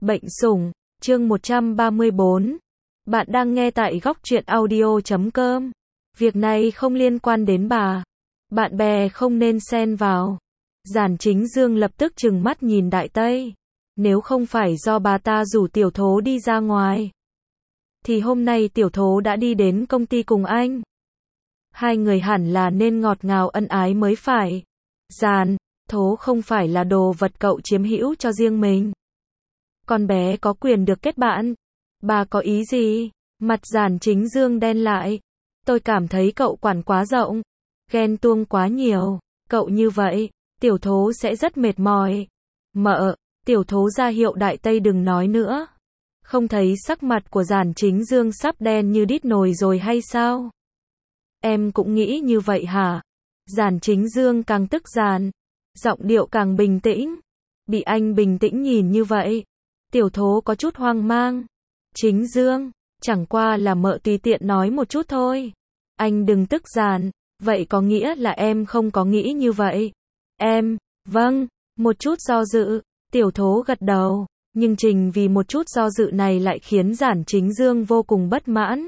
Bệnh sủng, chương 134. Bạn đang nghe tại góc truyện audio.com. Việc này không liên quan đến bà. Bạn bè không nên xen vào. Giản Chính Dương lập tức trừng mắt nhìn Đại Tây. Nếu không phải do bà ta rủ Tiểu Thố đi ra ngoài, thì hôm nay Tiểu Thố đã đi đến công ty cùng anh. Hai người hẳn là nên ngọt ngào ân ái mới phải. Giản, Thố không phải là đồ vật cậu chiếm hữu cho riêng mình. Con bé có quyền được kết bạn. Bà có ý gì? Mặt Giản Chính Dương đen lại. Tôi cảm thấy cậu quản quá rộng, ghen tuông quá nhiều. Cậu như vậy, Tiểu Thố sẽ rất mệt mỏi. Mợ, Tiểu Thố ra hiệu Đại Tây đừng nói nữa. Không thấy sắc mặt của Giản Chính Dương sắp đen như đít nồi rồi hay sao? Em cũng nghĩ như vậy hả? Giản Chính Dương càng tức giận, giọng điệu càng bình tĩnh. Bị anh bình tĩnh nhìn như vậy, Tiểu Thố có chút hoang mang. Chính Dương, chẳng qua là mợ tùy tiện nói một chút thôi. Anh đừng tức giận, vậy có nghĩa là em không có nghĩ như vậy. Vâng, một chút do dự, Tiểu Thố gật đầu, nhưng chính vì một chút do dự này lại khiến Giản Chính Dương vô cùng bất mãn.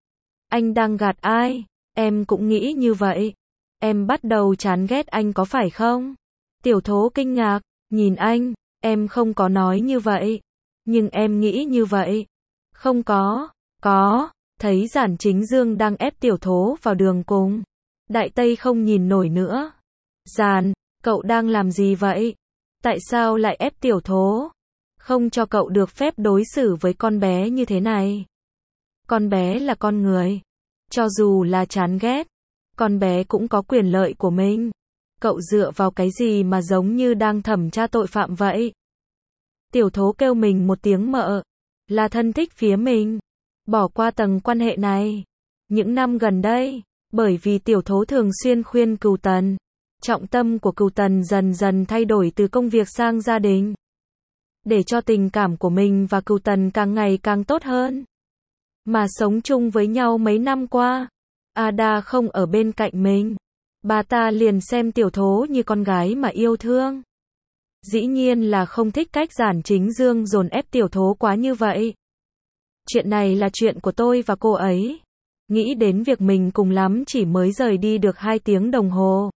Anh đang gạt ai? Em cũng nghĩ như vậy. Em bắt đầu chán ghét anh có phải không? Tiểu Thố kinh ngạc, nhìn anh, em không có nói như vậy. Nhưng em nghĩ như vậy. Không có, thấy Giản Chính Dương đang ép Tiểu Thố vào đường cùng. Đại Tây không nhìn nổi nữa. Giản, cậu đang làm gì vậy? Tại sao lại ép Tiểu Thố? Không cho cậu được phép đối xử với con bé như thế này. Con bé là con người. Cho dù là chán ghét, con bé cũng có quyền lợi của mình. Cậu dựa vào cái gì mà giống như đang thẩm tra tội phạm vậy? Tiểu Thố kêu mình một tiếng mợ, là thân thích phía mình. Bỏ qua tầng quan hệ này. Những năm gần đây, bởi vì Tiểu Thố thường xuyên khuyên Cửu Tần, trọng tâm của Cửu Tần dần dần thay đổi từ công việc sang gia đình. Để cho tình cảm của mình và Cửu Tần càng ngày càng tốt hơn. Mà sống chung với nhau mấy năm qua, Ada không ở bên cạnh mình. Bà ta liền xem Tiểu Thố như con gái mà yêu thương. Dĩ nhiên là không thích cách Giản Chính Dương dồn ép Tiểu Thố quá như vậy. Chuyện này là chuyện của tôi và cô ấy. Nghĩ đến việc mình cùng lắm chỉ mới rời đi được 2 tiếng đồng hồ,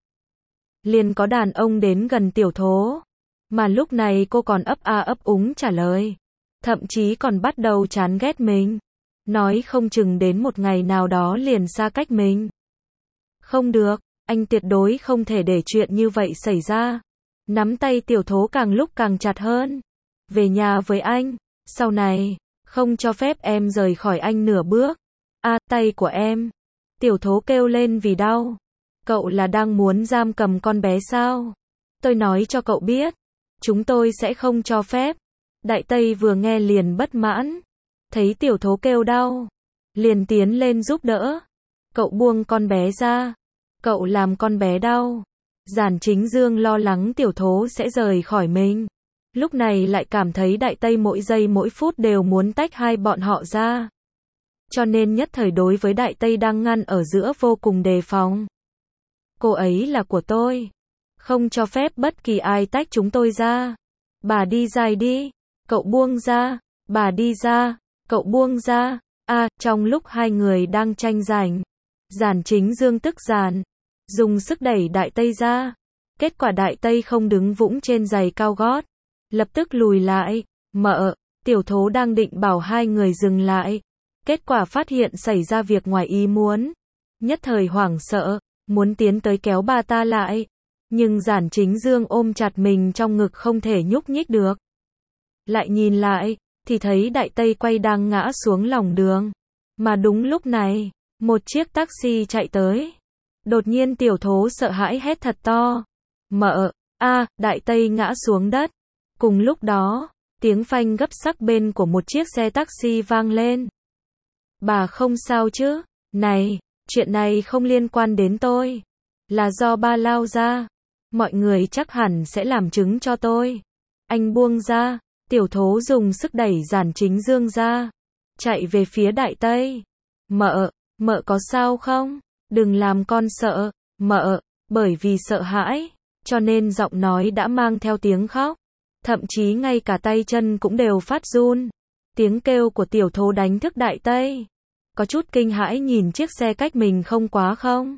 liền có đàn ông đến gần Tiểu Thố. Mà lúc này cô còn ấp a ấp úng trả lời. Thậm chí còn bắt đầu chán ghét mình. Nói không chừng đến một ngày nào đó liền xa cách mình. Không được, anh tuyệt đối không thể để chuyện như vậy xảy ra. Nắm tay Tiểu Thố càng lúc càng chặt hơn. Về nhà với anh, sau này, không cho phép em rời khỏi anh nửa bước. Tay của em. Tiểu Thố kêu lên vì đau. Cậu là đang muốn giam cầm con bé sao? Tôi nói cho cậu biết, chúng tôi sẽ không cho phép. Đại Tây vừa nghe liền bất mãn. Thấy Tiểu Thố kêu đau, liền tiến lên giúp đỡ. Cậu buông con bé ra. Cậu làm con bé đau. Giản Chính Dương lo lắng Tiểu Thố sẽ rời khỏi mình. Lúc này lại cảm thấy Đại Tây mỗi giây mỗi phút đều muốn tách hai bọn họ ra. Cho nên nhất thời đối với Đại Tây đang ngăn ở giữa vô cùng đề phòng. Cô ấy là của tôi. Không cho phép bất kỳ ai tách chúng tôi ra. Bà đi dài đi. Cậu buông ra. Bà đi ra. Cậu buông ra. Trong lúc hai người đang tranh giành, Giản Chính Dương tức giận, dùng sức đẩy Đại Tây ra. Kết quả Đại Tây không đứng vững trên giày cao gót, lập tức lùi lại. Mợ, Tiểu Thố đang định bảo hai người dừng lại. Kết quả phát hiện xảy ra việc ngoài ý muốn. Nhất thời hoảng sợ, muốn tiến tới kéo bà ta lại. Nhưng Giản Chính Dương ôm chặt mình trong ngực không thể nhúc nhích được. Lại nhìn lại, thì thấy Đại Tây quay đang ngã xuống lòng đường. Mà đúng lúc này, một chiếc taxi chạy tới. Đột nhiên Tiểu Thố sợ hãi hét thật to. Mợ, Đại Tây ngã xuống đất. Cùng lúc đó, tiếng phanh gấp sắc bên của một chiếc xe taxi vang lên. Bà không sao chứ? Này, chuyện này không liên quan đến tôi. Là do ba lao ra. Mọi người chắc hẳn sẽ làm chứng cho tôi. Anh buông ra. Tiểu Thố dùng sức đẩy Giản Chính Dương ra. Chạy về phía Đại Tây. Mợ có sao không? Đừng làm con sợ. Mợ, bởi vì sợ hãi, cho nên giọng nói đã mang theo tiếng khóc. Thậm chí ngay cả tay chân cũng đều phát run. Tiếng kêu của tiểu thố đánh thức Đại Tây. Có chút kinh hãi nhìn chiếc xe cách mình không quá không.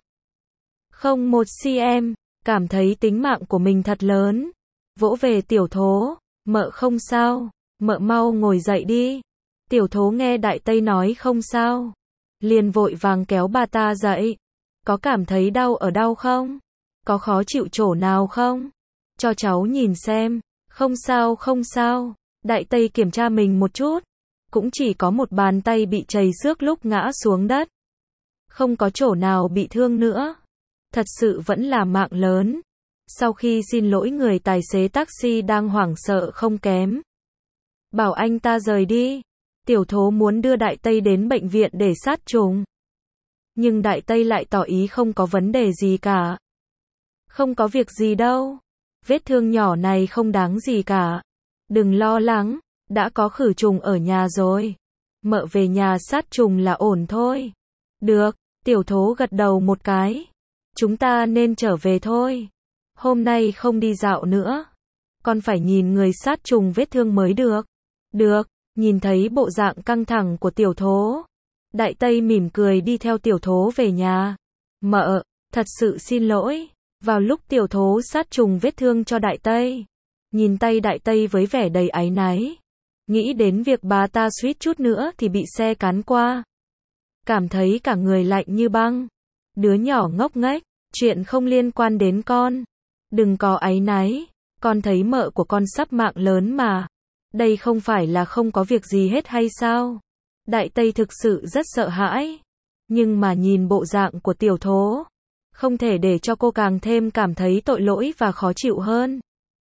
Không 1 cm, cảm thấy tính mạng của mình thật lớn. Vỗ về tiểu thố, mợ không sao, mợ mau ngồi dậy đi. Tiểu thố nghe Đại Tây nói không sao, liền vội vàng kéo bà ta dậy. Có cảm thấy đau ở đâu không? Có khó chịu chỗ nào không? Cho cháu nhìn xem. Không sao không sao. Đại Tây kiểm tra mình một chút. Cũng chỉ có một bàn tay bị trầy xước lúc ngã xuống đất. Không có chỗ nào bị thương nữa. Thật sự vẫn là mạng lớn. Sau khi xin lỗi người tài xế taxi đang hoảng sợ không kém. Bảo anh ta rời đi. Tiểu thố muốn đưa Đại Tây đến bệnh viện để sát trùng. Nhưng Đại Tây lại tỏ ý không có vấn đề gì cả. Không có việc gì đâu. Vết thương nhỏ này không đáng gì cả. Đừng lo lắng, đã có khử trùng ở nhà rồi. Mợ về nhà sát trùng là ổn thôi. Được, tiểu thố gật đầu một cái. Chúng ta nên trở về thôi. Hôm nay không đi dạo nữa. Con phải nhìn người sát trùng vết thương mới được. Được, nhìn thấy bộ dạng căng thẳng của tiểu thố. Đại Tây mỉm cười đi theo tiểu thố về nhà. Mợ, thật sự xin lỗi. Vào lúc tiểu thố sát trùng vết thương cho Đại Tây. Nhìn tay Đại Tây với vẻ đầy áy náy. Nghĩ đến việc bà ta suýt chút nữa thì bị xe cán qua. Cảm thấy cả người lạnh như băng. Đứa nhỏ ngốc nghếch, chuyện không liên quan đến con. Đừng có áy náy, con thấy mợ của con sắp mạng lớn mà. Đây không phải là không có việc gì hết hay sao? Đại Tây thực sự rất sợ hãi. Nhưng mà nhìn bộ dạng của tiểu thố, không thể để cho cô càng thêm cảm thấy tội lỗi và khó chịu hơn.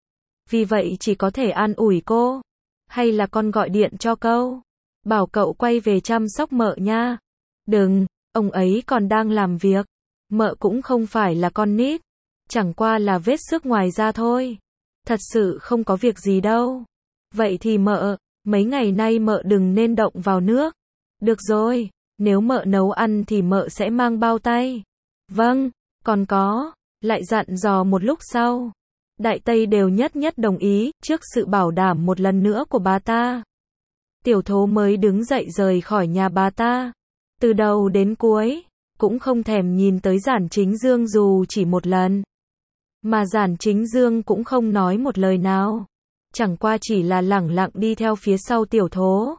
Vì vậy chỉ có thể an ủi cô. Hay là con gọi điện cho cậu. Bảo cậu quay về chăm sóc mợ nha. Đừng, ông ấy còn đang làm việc. Mợ cũng không phải là con nít. Chẳng qua là vết xước ngoài da thôi. Thật sự không có việc gì đâu. Vậy thì mợ, mấy ngày nay mợ đừng nên động vào nước. Được rồi, nếu mợ nấu ăn thì mợ sẽ mang bao tay. Vâng, còn có, lại dặn dò một lúc sau. Đại Tây đều nhất nhất đồng ý, trước sự bảo đảm một lần nữa của bà ta. Tiểu thố mới đứng dậy rời khỏi nhà bà ta. Từ đầu đến cuối, cũng không thèm nhìn tới Giản Chính Dương dù chỉ một lần. Mà Giản Chính Dương cũng không nói một lời nào. Chẳng qua chỉ là lẳng lặng đi theo phía sau tiểu thố.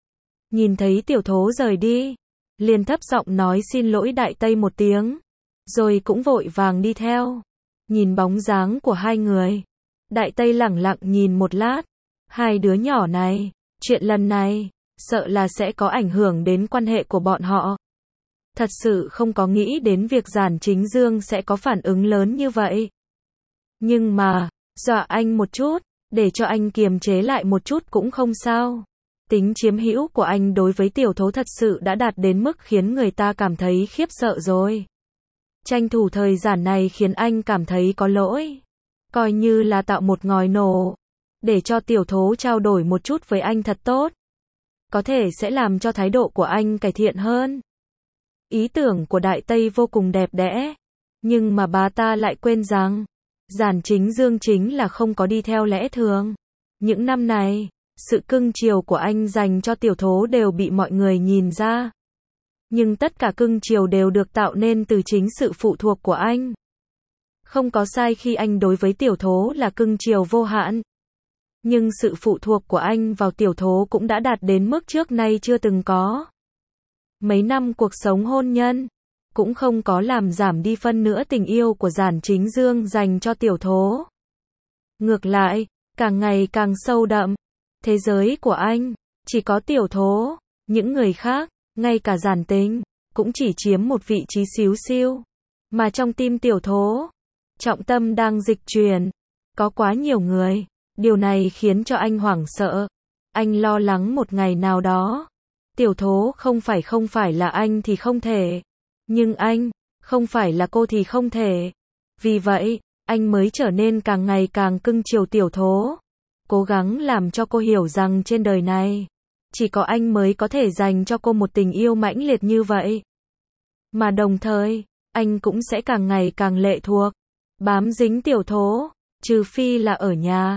Nhìn thấy tiểu thố rời đi, liền thấp giọng nói xin lỗi Đại Tây một tiếng. Rồi cũng vội vàng đi theo. Nhìn bóng dáng của hai người. Đại Tây lẳng lặng nhìn một lát. Hai đứa nhỏ này, chuyện lần này, sợ là sẽ có ảnh hưởng đến quan hệ của bọn họ. Thật sự không có nghĩ đến việc Giản Chính Dương sẽ có phản ứng lớn như vậy. Nhưng mà, dọa anh một chút, để cho anh kiềm chế lại một chút cũng không sao. Tính chiếm hữu của anh đối với tiểu thố thật sự đã đạt đến mức khiến người ta cảm thấy khiếp sợ rồi. Tranh thủ thời gian này khiến anh cảm thấy có lỗi. Coi như là tạo một ngòi nổ. Để cho tiểu thố trao đổi một chút với anh thật tốt. Có thể sẽ làm cho thái độ của anh cải thiện hơn. Ý tưởng của Đại Tây vô cùng đẹp đẽ. Nhưng mà bà ta lại quên rằng, Giản Chính Dương chính là không có đi theo lẽ thường. Những năm này, sự cưng chiều của anh dành cho tiểu thố đều bị mọi người nhìn ra. Nhưng tất cả cưng chiều đều được tạo nên từ chính sự phụ thuộc của anh. Không có sai khi anh đối với tiểu thố là cưng chiều vô hạn. Nhưng sự phụ thuộc của anh vào tiểu thố cũng đã đạt đến mức trước nay chưa từng có. Mấy năm cuộc sống hôn nhân, cũng không có làm giảm đi phân nữa tình yêu của Giản Chính Dương dành cho tiểu thố. Ngược lại, càng ngày càng sâu đậm. Thế giới của anh, chỉ có tiểu thố, những người khác, ngay cả Giản Tình, cũng chỉ chiếm một vị trí xíu xiu. Mà trong tim tiểu thố, trọng tâm đang dịch chuyển. Có quá nhiều người. Điều này khiến cho anh hoảng sợ. Anh lo lắng một ngày nào đó. Tiểu thố không phải là anh thì không thể. Nhưng anh, không phải là cô thì không thể. Vì vậy, anh mới trở nên càng ngày càng cưng chiều tiểu thố. Cố gắng làm cho cô hiểu rằng trên đời này, chỉ có anh mới có thể dành cho cô một tình yêu mãnh liệt như vậy. Mà đồng thời, anh cũng sẽ càng ngày càng lệ thuộc, bám dính tiểu thố, trừ phi là ở nhà.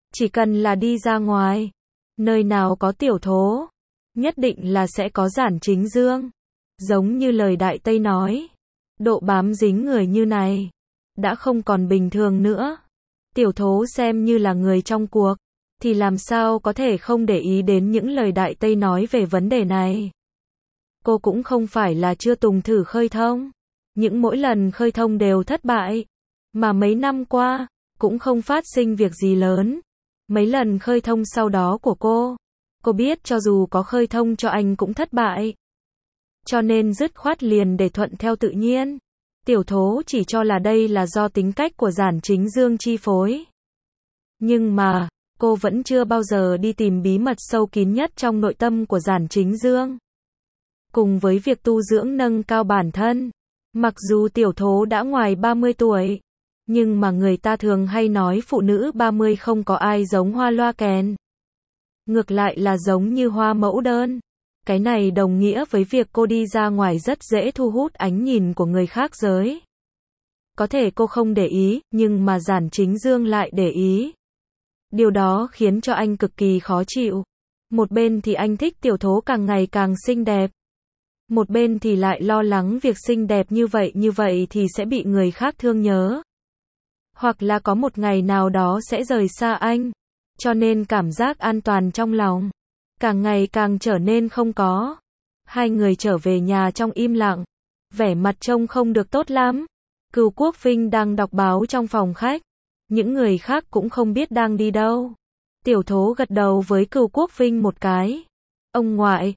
Chỉ cần là đi ra ngoài, nơi nào có tiểu thố, nhất định là sẽ có Giản Chính Dương. Giống như lời Đại Tây nói, độ bám dính người như này, đã không còn bình thường nữa. Tiểu thố xem như là người trong cuộc, thì làm sao có thể không để ý đến những lời Đại Tây nói về vấn đề này. Cô cũng không phải là chưa từng thử khơi thông, những mỗi lần khơi thông đều thất bại, mà mấy năm qua, cũng không phát sinh việc gì lớn. Mấy lần khơi thông sau đó của cô biết cho dù có khơi thông cho anh cũng thất bại. Cho nên dứt khoát liền để thuận theo tự nhiên. Tiểu thố chỉ cho là đây là do tính cách của Giản Chính Dương chi phối. Nhưng mà, cô vẫn chưa bao giờ đi tìm bí mật sâu kín nhất trong nội tâm của Giản Chính Dương. Cùng với việc tu dưỡng nâng cao bản thân, mặc dù tiểu thố đã ngoài 30 tuổi, nhưng mà người ta thường hay nói phụ nữ 30 không có ai giống hoa loa kèn. Ngược lại là giống như hoa mẫu đơn. Cái này đồng nghĩa với việc cô đi ra ngoài rất dễ thu hút ánh nhìn của người khác giới. Có thể cô không để ý, nhưng mà Giản Chính Dương lại để ý. Điều đó khiến cho anh cực kỳ khó chịu. Một bên thì anh thích tiểu thố càng ngày càng xinh đẹp. Một bên thì lại lo lắng việc xinh đẹp như vậy thì sẽ bị người khác thương nhớ. Hoặc là có một ngày nào đó sẽ rời xa anh. Cho nên cảm giác an toàn trong lòng càng ngày càng trở nên không có. Hai người trở về nhà trong im lặng. Vẻ mặt trông không được tốt lắm. Cửu Quốc Vinh đang đọc báo trong phòng khách. Những người khác cũng không biết đang đi đâu. Tiểu thố gật đầu với Cửu Quốc Vinh một cái. Ông ngoại,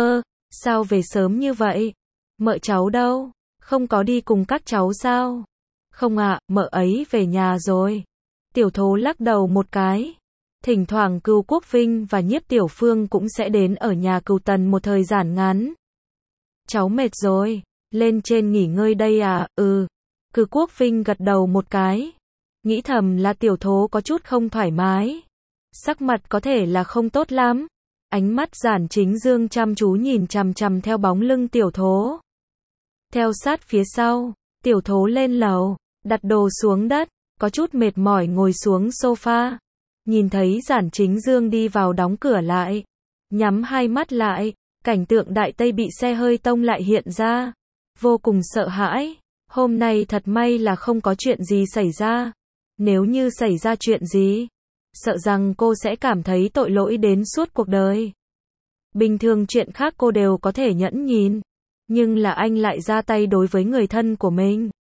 sao về sớm như vậy? Mợ cháu đâu? Không có đi cùng các cháu sao? Không ạ, mợ ấy về nhà rồi. Tiểu thố lắc đầu một cái. Thỉnh thoảng Cửu Quốc Vinh và Nhiếp Tiểu Phương cũng sẽ đến ở nhà Cửu Tần một thời gian ngắn. Cháu mệt rồi, lên trên nghỉ ngơi đây à? Cửu Quốc Vinh gật đầu một cái. Nghĩ thầm là tiểu thố có chút không thoải mái. Sắc mặt có thể là không tốt lắm. Ánh mắt Giản Chính Dương chăm chú nhìn chằm chằm theo bóng lưng tiểu thố. Theo sát phía sau, tiểu thố lên lầu, đặt đồ xuống đất, có chút mệt mỏi ngồi xuống sofa. Nhìn thấy Giản Chính Dương đi vào đóng cửa lại, nhắm hai mắt lại, cảnh tượng Đại Tây bị xe hơi tông lại hiện ra. Vô cùng sợ hãi, hôm nay thật may là không có chuyện gì xảy ra. Nếu như xảy ra chuyện gì, sợ rằng cô sẽ cảm thấy tội lỗi đến suốt cuộc đời. Bình thường chuyện khác cô đều có thể nhẫn nhìn, nhưng là anh lại ra tay đối với người thân của mình.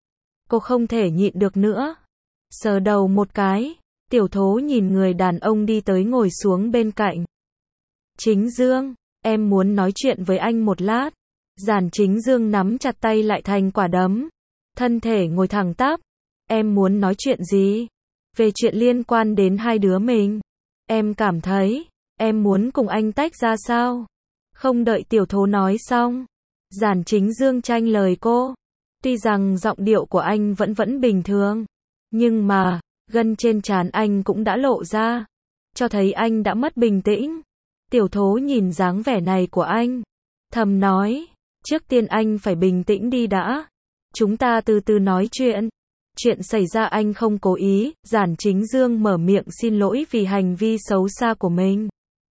Cô không thể nhịn được nữa. Sờ đầu một cái, tiểu thố nhìn người đàn ông đi tới ngồi xuống bên cạnh. Chính Dương, em muốn nói chuyện với anh một lát. Giản Chính Dương nắm chặt tay lại thành quả đấm. Thân thể ngồi thẳng tắp. Em muốn nói chuyện gì? Về chuyện liên quan đến hai đứa mình. Em cảm thấy, em muốn cùng anh tách ra sao? Không đợi tiểu thố nói xong, Giản Chính Dương tranh lời cô. Tuy rằng giọng điệu của anh vẫn bình thường, nhưng mà, gân trên trán anh cũng đã lộ ra, cho thấy anh đã mất bình tĩnh. Tiểu thố nhìn dáng vẻ này của anh, thầm nói, trước tiên anh phải bình tĩnh đi đã. Chúng ta từ từ nói chuyện. Chuyện xảy ra anh không cố ý. Giản Chính Dương mở miệng xin lỗi vì hành vi xấu xa của mình.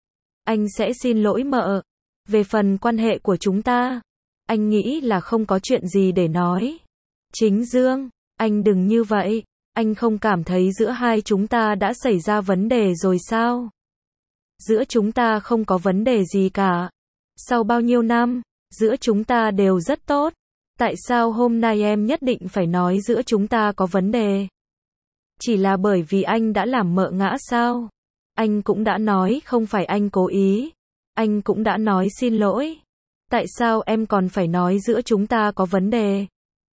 Anh sẽ xin lỗi mợ. Về phần quan hệ của chúng ta, anh nghĩ là không có chuyện gì để nói. Chính Dương, anh đừng như vậy. Anh không cảm thấy giữa hai chúng ta đã xảy ra vấn đề rồi sao? Giữa chúng ta không có vấn đề gì cả. Sau bao nhiêu năm, giữa chúng ta đều rất tốt. Tại sao hôm nay em nhất định phải nói giữa chúng ta có vấn đề? Chỉ là bởi vì anh đã làm mợ ngã sao? Anh cũng đã nói không phải anh cố ý. Anh cũng đã nói xin lỗi. Tại sao em còn phải nói giữa chúng ta có vấn đề?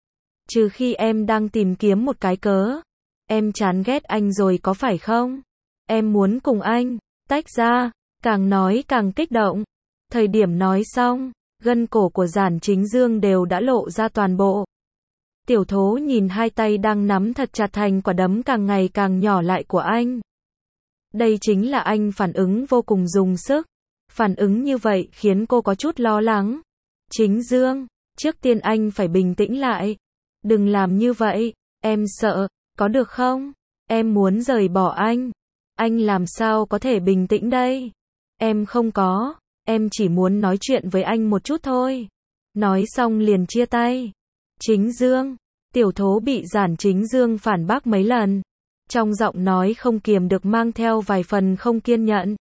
Trừ khi em đang tìm kiếm một cái cớ. Em chán ghét anh rồi có phải không? Em muốn cùng anh tách ra. Càng nói càng kích động. Thời điểm nói xong, gân cổ của Giản Chính Dương đều đã lộ ra toàn bộ. Tiểu thố nhìn hai tay đang nắm thật chặt thành quả đấm càng ngày càng nhỏ lại của anh. Đây chính là anh phản ứng vô cùng dùng sức. Phản ứng như vậy khiến cô có chút lo lắng. Chính Dương, trước tiên anh phải bình tĩnh lại. Đừng làm như vậy, em sợ, có được không? Em muốn rời bỏ anh. Anh làm sao có thể bình tĩnh đây? Em không có, em chỉ muốn nói chuyện với anh một chút thôi. Nói xong liền chia tay. Chính Dương, Tiểu Thố bị Giản Chính Dương phản bác mấy lần. Trong giọng nói không kiềm được mang theo vài phần không kiên nhẫn.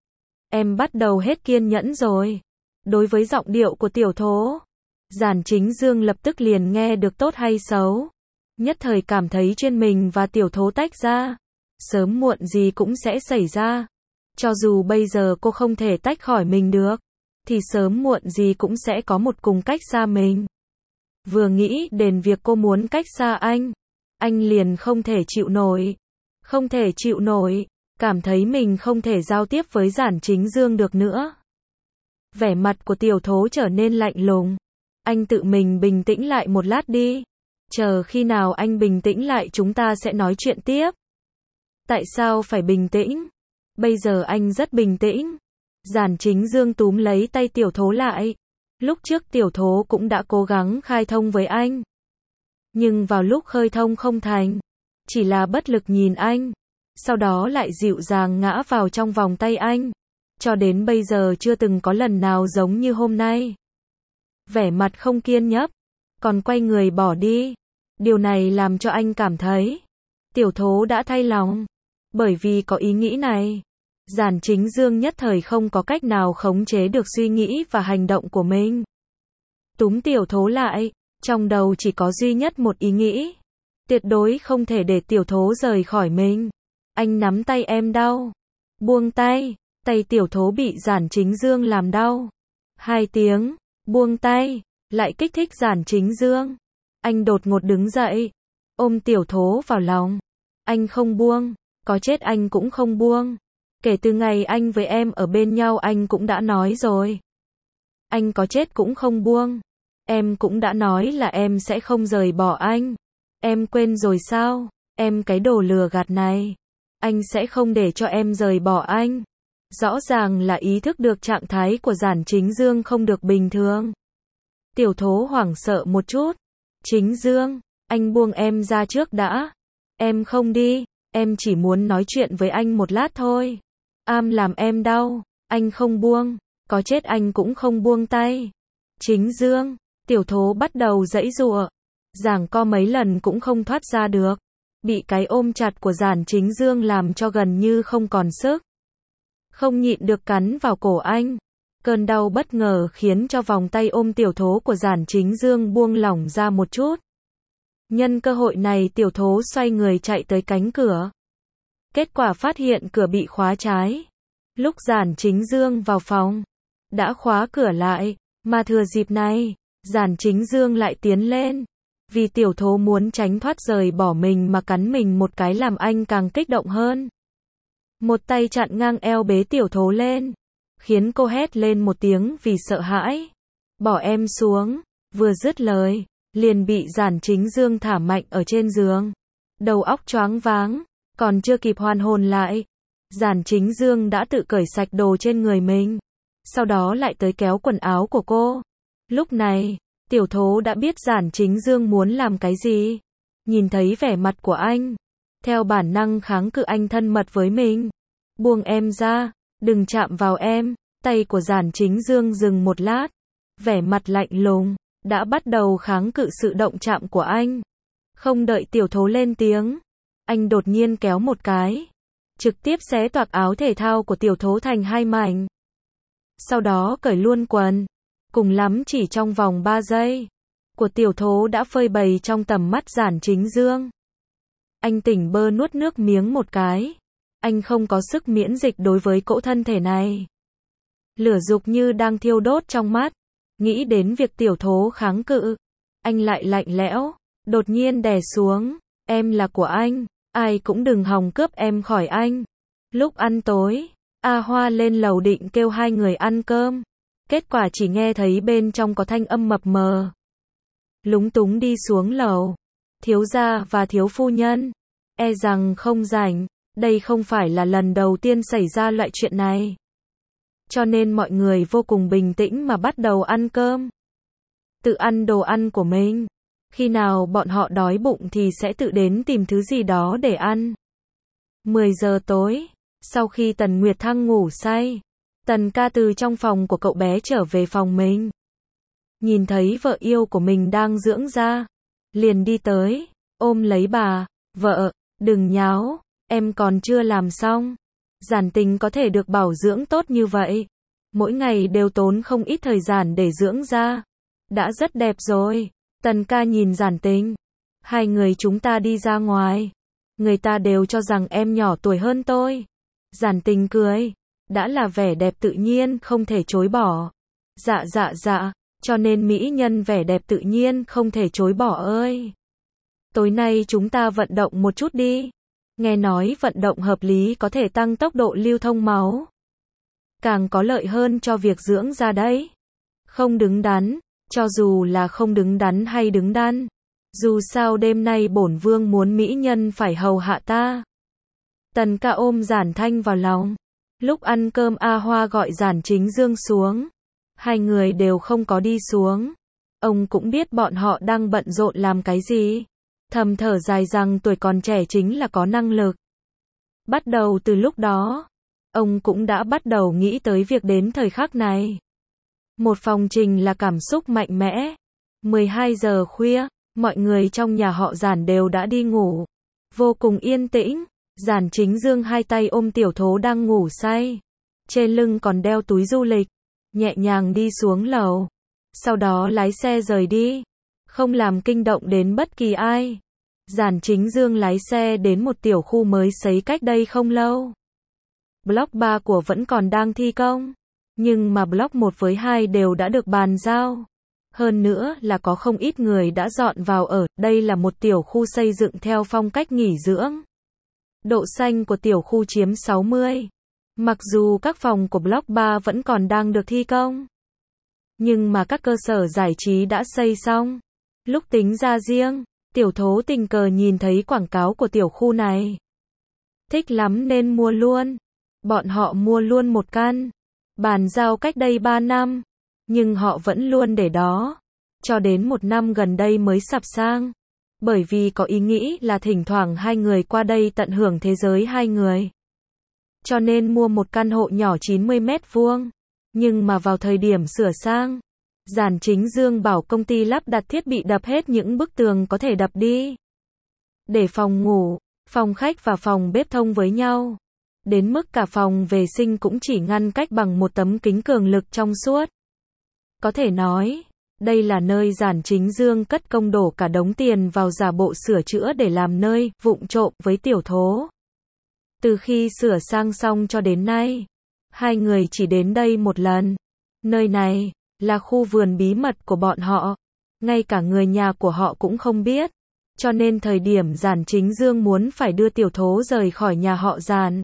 Em bắt đầu hết kiên nhẫn rồi. Đối với giọng điệu của Tiểu Thố, Giản Chính Dương lập tức liền nghe được tốt hay xấu. Nhất thời cảm thấy chuyện mình và Tiểu Thố tách ra, sớm muộn gì cũng sẽ xảy ra. Cho dù bây giờ cô không thể tách khỏi mình được, thì sớm muộn gì cũng sẽ có một cùng cách xa mình. Vừa nghĩ đến việc cô muốn cách xa anh liền không thể chịu nổi. Không thể chịu nổi, cảm thấy mình không thể giao tiếp với Giản Chính Dương được nữa. Vẻ mặt của Tiểu Thố trở nên lạnh lùng. Anh tự mình bình tĩnh lại một lát đi. Chờ khi nào anh bình tĩnh lại chúng ta sẽ nói chuyện tiếp. Tại sao phải bình tĩnh? Bây giờ anh rất bình tĩnh. Giản Chính Dương túm lấy tay Tiểu Thố lại. Lúc trước Tiểu Thố cũng đã cố gắng khai thông với anh. Nhưng vào lúc khơi thông không thành, chỉ là bất lực nhìn anh. Sau đó lại dịu dàng ngã vào trong vòng tay anh. Cho đến bây giờ chưa từng có lần nào giống như hôm nay. Vẻ mặt không kiên nhẫn, còn quay người bỏ đi. Điều này làm cho anh cảm thấy Tiểu Thố đã thay lòng. Bởi vì có ý nghĩ này, Giản Chính Dương nhất thời không có cách nào khống chế được suy nghĩ và hành động của mình. Túm Tiểu Thố lại, trong đầu chỉ có duy nhất một ý nghĩ. Tuyệt đối không thể để Tiểu Thố rời khỏi mình. Anh nắm tay em đau. Buông tay. Tay Tiểu Thố bị Giản Chính Dương làm đau. 2 tiếng. Buông tay. Lại kích thích Giản Chính Dương. Anh đột ngột đứng dậy. Ôm Tiểu Thố vào lòng. Anh không buông. Có chết anh cũng không buông. Kể từ ngày anh với em ở bên nhau anh cũng đã nói rồi. Anh có chết cũng không buông. Em cũng đã nói là em sẽ không rời bỏ anh. Em quên rồi sao? Em cái đồ lừa gạt này. Anh sẽ không để cho em rời bỏ anh. Rõ ràng là ý thức được trạng thái của Giản Chính Dương không được bình thường. Tiểu Thố hoảng sợ một chút. Chính Dương, anh buông em ra trước đã. Em không đi, em chỉ muốn nói chuyện với anh một lát thôi. Làm em đau, anh không buông, có chết anh cũng không buông tay. Chính Dương, Tiểu Thố bắt đầu giãy giụa, giằng co mấy lần cũng không thoát ra được. Bị cái ôm chặt của Giản Chính Dương làm cho gần như không còn sức. Không nhịn được cắn vào cổ anh. Cơn đau bất ngờ khiến cho vòng tay ôm Tiểu Thố của Giản Chính Dương buông lỏng ra một chút. Nhân cơ hội này Tiểu Thố xoay người chạy tới cánh cửa. Kết quả phát hiện cửa bị khóa trái. Lúc Giản Chính Dương vào phòng, đã khóa cửa lại, mà thừa dịp này, Giản Chính Dương lại tiến lên. Vì Tiểu Thố muốn tránh thoát rời bỏ mình mà cắn mình một cái làm anh càng kích động hơn. Một tay chặn ngang eo bế Tiểu Thố lên, khiến cô hét lên một tiếng vì sợ hãi. Bỏ em xuống, vừa dứt lời, liền bị Giản Chính Dương thả mạnh ở trên giường. Đầu óc choáng váng, còn chưa kịp hoàn hồn lại. Giản Chính Dương đã tự cởi sạch đồ trên người mình. Sau đó lại tới kéo quần áo của cô. Lúc này, Tiểu Thố đã biết Giản Chính Dương muốn làm cái gì. Nhìn thấy vẻ mặt của anh, theo bản năng kháng cự anh thân mật với mình. Buông em ra, đừng chạm vào em. Tay của Giản Chính Dương dừng một lát. Vẻ mặt lạnh lùng, đã bắt đầu kháng cự sự động chạm của anh. Không đợi Tiểu Thố lên tiếng, anh đột nhiên kéo một cái, trực tiếp xé toạc áo thể thao của Tiểu Thố thành 2 mảnh. Sau đó cởi luôn quần. Cùng lắm chỉ trong vòng 3 giây, của Tiểu Thố đã phơi bày trong tầm mắt Giản Chính Dương. Anh tỉnh bơ nuốt nước miếng một cái. Anh không có sức miễn dịch đối với cỗ thân thể này. Lửa dục như đang thiêu đốt trong mắt. Nghĩ đến việc Tiểu Thố kháng cự, anh lại lạnh lẽo, đột nhiên đè xuống. Em là của anh, ai cũng đừng hòng cướp em khỏi anh. Lúc ăn tối, A Hoa lên lầu định kêu 2 người ăn cơm. Kết quả chỉ nghe thấy bên trong có thanh âm mập mờ. Lúng túng đi xuống lầu. Thiếu gia và thiếu phu nhân, e rằng không rảnh, đây không phải là lần đầu tiên xảy ra loại chuyện này. Cho nên mọi người vô cùng bình tĩnh mà bắt đầu ăn cơm. Tự ăn đồ ăn của mình. Khi nào bọn họ đói bụng thì sẽ tự đến tìm thứ gì đó để ăn. 10 giờ tối, Sau khi Tần Nguyệt Thăng ngủ say, Tần ca từ trong phòng của cậu bé trở về phòng mình. Nhìn thấy vợ yêu của mình đang dưỡng da, liền đi tới, ôm lấy bà, vợ, đừng nháo, em còn chưa làm xong. Giản Tình có thể được bảo dưỡng tốt như vậy, mỗi ngày đều tốn không ít thời gian để dưỡng da, đã rất đẹp rồi. Tần ca nhìn Giản Tình, hai người chúng ta đi ra ngoài, người ta đều cho rằng em nhỏ tuổi hơn tôi. Giản Tình cười, đã là vẻ đẹp tự nhiên không thể chối bỏ. Dạ, cho nên mỹ nhân vẻ đẹp tự nhiên không thể chối bỏ ơi. Tối nay chúng ta vận động một chút đi. Nghe nói vận động hợp lý có thể tăng tốc độ lưu thông máu, càng có lợi hơn cho việc dưỡng da đấy. Không đứng đắn, cho dù là không đứng đắn hay đứng đắn, dù sao đêm nay bổn vương muốn mỹ nhân phải hầu hạ ta. Tần ca ôm Giản Thanh vào lòng. Lúc ăn cơm A Hoa gọi Giản Chính Dương xuống. Hai người đều không có đi xuống. Ông cũng biết bọn họ đang bận rộn làm cái gì. Thầm thở dài rằng tuổi còn trẻ chính là có năng lực. Bắt đầu từ lúc đó, ông cũng đã bắt đầu nghĩ tới việc đến thời khắc này. Một phòng trình là cảm xúc mạnh mẽ. 12 giờ khuya, mọi người trong nhà họ Giản đều đã đi ngủ. Vô cùng yên tĩnh. Giản Chính Dương hai tay ôm Tiểu Thố đang ngủ say, trên lưng còn đeo túi du lịch, nhẹ nhàng đi xuống lầu, sau đó lái xe rời đi, không làm kinh động đến bất kỳ ai. Giản Chính Dương lái xe đến một tiểu khu mới xây cách đây không lâu. Block 3 của vẫn còn đang thi công, nhưng mà Block 1 với 2 đều đã được bàn giao. Hơn nữa là có không ít người đã dọn vào ở, đây là một tiểu khu xây dựng theo phong cách nghỉ dưỡng. Độ xanh của tiểu khu chiếm 60. Mặc dù các phòng của Block 3 vẫn còn đang được thi công, nhưng mà các cơ sở giải trí đã xây xong. Lúc tính ra riêng, Tiểu Thố tình cờ nhìn thấy quảng cáo của tiểu khu này. Thích lắm nên mua luôn. Bọn họ mua luôn một căn. Bàn giao cách đây 3 năm. Nhưng họ vẫn luôn để đó. Cho đến 1 năm gần đây mới sập sang. Bởi vì có ý nghĩ là thỉnh thoảng hai người qua đây tận hưởng thế giới hai người. Cho nên mua một căn hộ nhỏ 90 mét vuông. Nhưng mà vào thời điểm sửa sang, Giản Chính Dương bảo công ty lắp đặt thiết bị đập hết những bức tường có thể đập đi. Để phòng ngủ, phòng khách và phòng bếp thông với nhau. Đến mức cả phòng vệ sinh cũng chỉ ngăn cách bằng một tấm kính cường lực trong suốt. Có thể nói, đây là nơi Giản Chính Dương cất công đổ cả đống tiền vào giả bộ sửa chữa để làm nơi vụng trộm với Tiểu Thố. Từ khi sửa sang xong cho đến nay, hai người chỉ đến đây một lần. Nơi này là khu vườn bí mật của bọn họ, ngay cả người nhà của họ cũng không biết. Cho nên thời điểm Giản Chính Dương muốn phải đưa Tiểu Thố rời khỏi nhà họ Giản,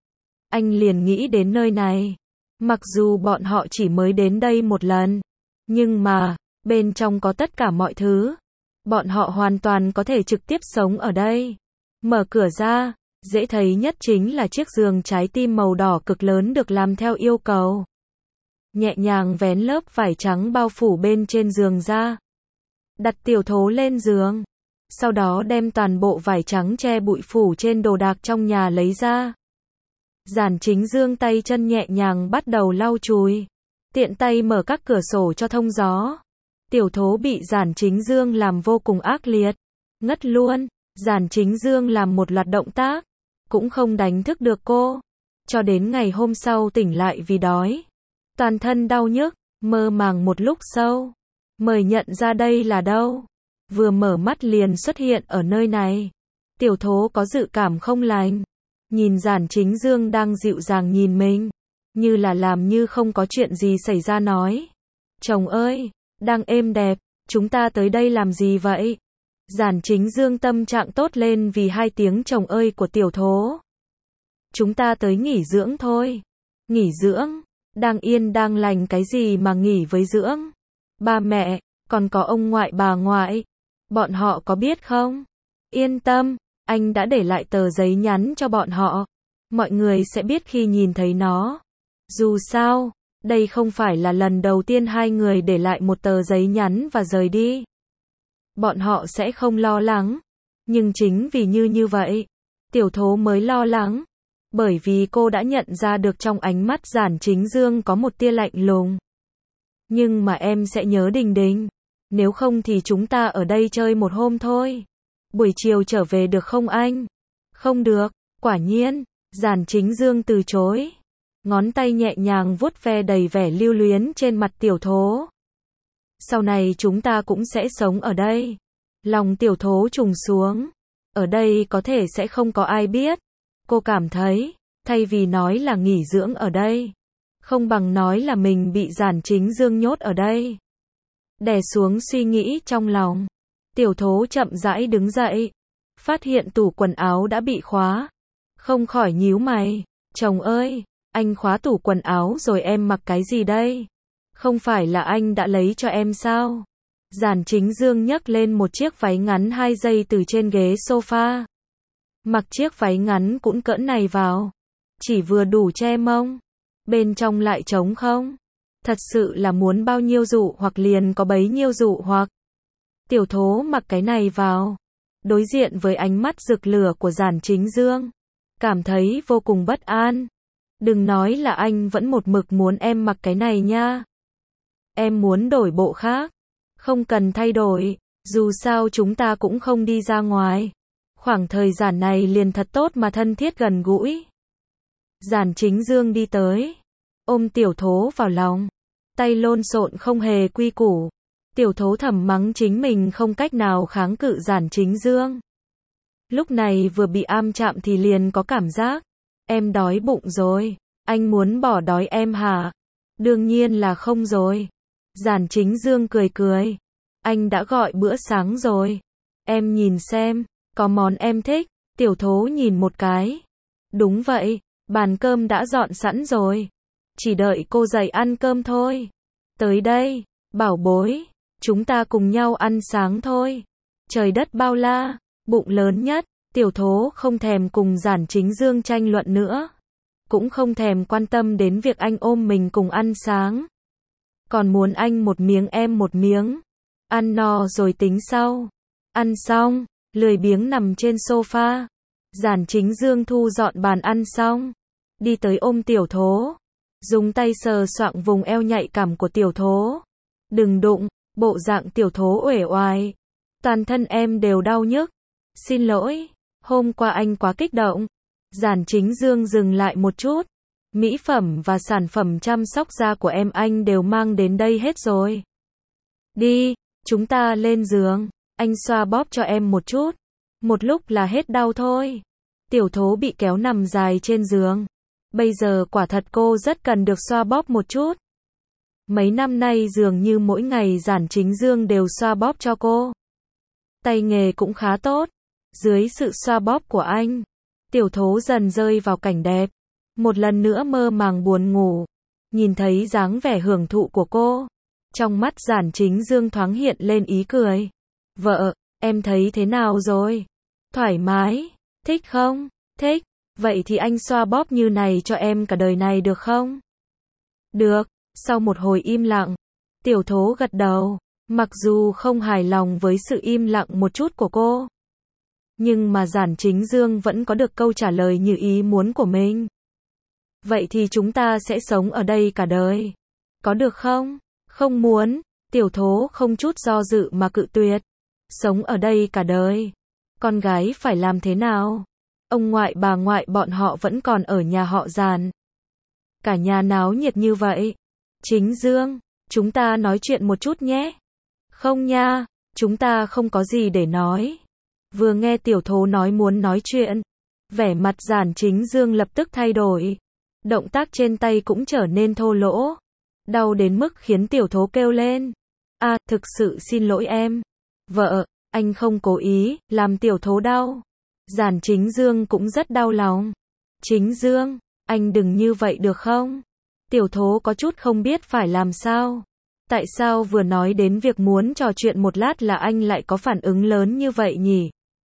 anh liền nghĩ đến nơi này. Mặc dù bọn họ chỉ mới đến đây một lần, nhưng mà bên trong có tất cả mọi thứ. Bọn họ hoàn toàn có thể trực tiếp sống ở đây. Mở cửa ra, dễ thấy nhất chính là chiếc giường trái tim màu đỏ cực lớn được làm theo yêu cầu. Nhẹ nhàng vén lớp vải trắng bao phủ bên trên giường ra. Đặt Tiểu Thố lên giường. Sau đó đem toàn bộ vải trắng che bụi phủ trên đồ đạc trong nhà lấy ra. Giản Chính Dương tay chân nhẹ nhàng bắt đầu lau chùi. Tiện tay mở các cửa sổ cho thông gió. Tiểu Thố bị Giản Chính Dương làm vô cùng ác liệt. Ngất luôn. Giản Chính Dương làm một loạt động tác, cũng không đánh thức được cô. Cho đến ngày hôm sau tỉnh lại vì đói. Toàn thân đau nhức, mơ màng một lúc sâu. Mới nhận ra đây là đâu. Vừa mở mắt liền xuất hiện ở nơi này. Tiểu Thố có dự cảm không lành. Nhìn Giản Chính Dương đang dịu dàng nhìn mình, như là làm như không có chuyện gì xảy ra nói. Chồng ơi, đang êm đẹp, chúng ta tới đây làm gì vậy? Giản Chính Dương tâm trạng tốt lên vì 2 tiếng chồng ơi của Tiểu Thố. Chúng ta tới nghỉ dưỡng thôi. Nghỉ dưỡng? Đang yên đang lành cái gì mà nghỉ với dưỡng? Ba mẹ, còn có ông ngoại bà ngoại. Bọn họ có biết không? Yên tâm, anh đã để lại tờ giấy nhắn cho bọn họ. Mọi người sẽ biết khi nhìn thấy nó. Dù sao, đây không phải là lần đầu tiên hai người để lại một tờ giấy nhắn và rời đi. Bọn họ sẽ không lo lắng. Nhưng chính vì như vậy, Tiểu Thố mới lo lắng. Bởi vì cô đã nhận ra được trong ánh mắt Giản Chính Dương có một tia lạnh lùng. Nhưng mà em sẽ nhớ Đình Đình. Nếu không thì chúng ta ở đây chơi một hôm thôi. Buổi chiều trở về được không anh? Không được, quả nhiên. Giản Chính Dương từ chối. Ngón tay nhẹ nhàng vuốt ve đầy vẻ lưu luyến trên mặt Tiểu Thố. Sau này chúng ta cũng sẽ sống ở đây. Lòng Tiểu Thố trùng xuống. Ở đây có thể sẽ không có ai biết. Cô cảm thấy, thay vì nói là nghỉ dưỡng ở đây, không bằng nói là mình bị Giản Chính Dương nhốt ở đây. Đè xuống suy nghĩ trong lòng, Tiểu Thố chậm rãi đứng dậy, phát hiện tủ quần áo đã bị khóa. Không khỏi nhíu mày, chồng ơi, anh khóa tủ quần áo rồi em mặc cái gì đây? Không phải là anh đã lấy cho em sao? Giản Chính Dương nhấc lên một chiếc váy ngắn 2 giây từ trên ghế sofa. Mặc chiếc váy ngắn cũng cỡ này vào, chỉ vừa đủ che mông, bên trong lại trống không. Thật sự là muốn bao nhiêu dụ hoặc liền có bấy nhiêu dụ hoặc. Tiểu Thố mặc cái này vào, đối diện với ánh mắt rực lửa của Giản Chính Dương, cảm thấy vô cùng bất an. Đừng nói là anh vẫn một mực muốn em mặc cái này nha. Em muốn đổi bộ khác. Không cần thay đổi, dù sao chúng ta cũng không đi ra ngoài. Khoảng thời gian này liền thật tốt mà thân thiết gần gũi. Giản Chính Dương đi tới, ôm Tiểu Thố vào lòng, tay lộn xộn không hề quy củ. Tiểu Thố thầm mắng chính mình không cách nào kháng cự Giản Chính Dương. Lúc này vừa bị am chạm thì liền có cảm giác, em đói bụng rồi, anh muốn bỏ đói em hả? Đương nhiên là không rồi. Giản Chính Dương cười cười, anh đã gọi bữa sáng rồi, em nhìn xem, có món em thích. Tiểu Thố nhìn một cái, đúng vậy, bàn cơm đã dọn sẵn rồi, chỉ đợi cô dậy ăn cơm thôi. Tới đây, bảo bối, chúng ta cùng nhau ăn sáng thôi. Trời đất bao la, bụng lớn nhất. Tiểu Thố không thèm cùng Giản Chính Dương tranh luận nữa, cũng không thèm quan tâm đến việc anh ôm mình cùng ăn sáng. Còn muốn anh một miếng em một miếng. Ăn no rồi tính sau. Ăn xong, lười biếng nằm trên sofa. Giản Chính Dương thu dọn bàn ăn xong, đi tới ôm Tiểu Thố, dùng tay sờ soạng vùng eo nhạy cảm của Tiểu Thố. Đừng đụng, bộ dạng Tiểu Thố uể oải. Toàn thân em đều đau nhức. Xin lỗi, hôm qua anh quá kích động. Giản Chính Dương dừng lại một chút. Mỹ phẩm và sản phẩm chăm sóc da của em anh đều mang đến đây hết rồi. Đi, chúng ta lên giường, anh xoa bóp cho em một chút. Một lúc là hết đau thôi. Tiểu Thố bị kéo nằm dài trên giường. Bây giờ quả thật cô rất cần được xoa bóp một chút. Mấy năm nay dường như mỗi ngày Giản Chính Dương đều xoa bóp cho cô. Tay nghề cũng khá tốt. Dưới sự xoa bóp của anh, Tiểu Thố dần rơi vào cảnh đẹp. Một lần nữa mơ màng buồn ngủ. Nhìn thấy dáng vẻ hưởng thụ của cô, trong mắt Giản Chính Dương thoáng hiện lên ý cười. Vợ, em thấy thế nào rồi? Thoải mái, thích không? Thích, vậy thì anh xoa bóp như này cho em cả đời này được không? Được. Sau một hồi im lặng, Tiểu Thố gật đầu, mặc dù không hài lòng với sự im lặng một chút của cô, nhưng mà Giản Chính Dương vẫn có được câu trả lời như ý muốn của mình. Vậy thì chúng ta sẽ sống ở đây cả đời. Có được không? Không muốn. Tiểu Thố không chút do dự mà cự tuyệt. Sống ở đây cả đời. Con gái phải làm thế nào? Ông ngoại bà ngoại bọn họ vẫn còn ở nhà họ Giản. Cả nhà náo nhiệt như vậy. Chính Dương, chúng ta nói chuyện một chút nhé. Không nha, chúng ta không có gì để nói. Vừa nghe Tiểu Thố nói muốn nói chuyện, vẻ mặt Giản Chính Dương lập tức thay đổi. Động tác trên tay cũng trở nên thô lỗ. Đau đến mức khiến Tiểu Thố kêu lên. Thực sự xin lỗi em. Vợ, anh không cố ý, làm Tiểu Thố đau. Giản Chính Dương cũng rất đau lòng. Chính Dương, anh đừng như vậy được không? Tiểu Thố có chút không biết phải làm sao. Tại sao vừa nói đến việc muốn trò chuyện một lát là anh lại có phản ứng lớn như vậy nhỉ?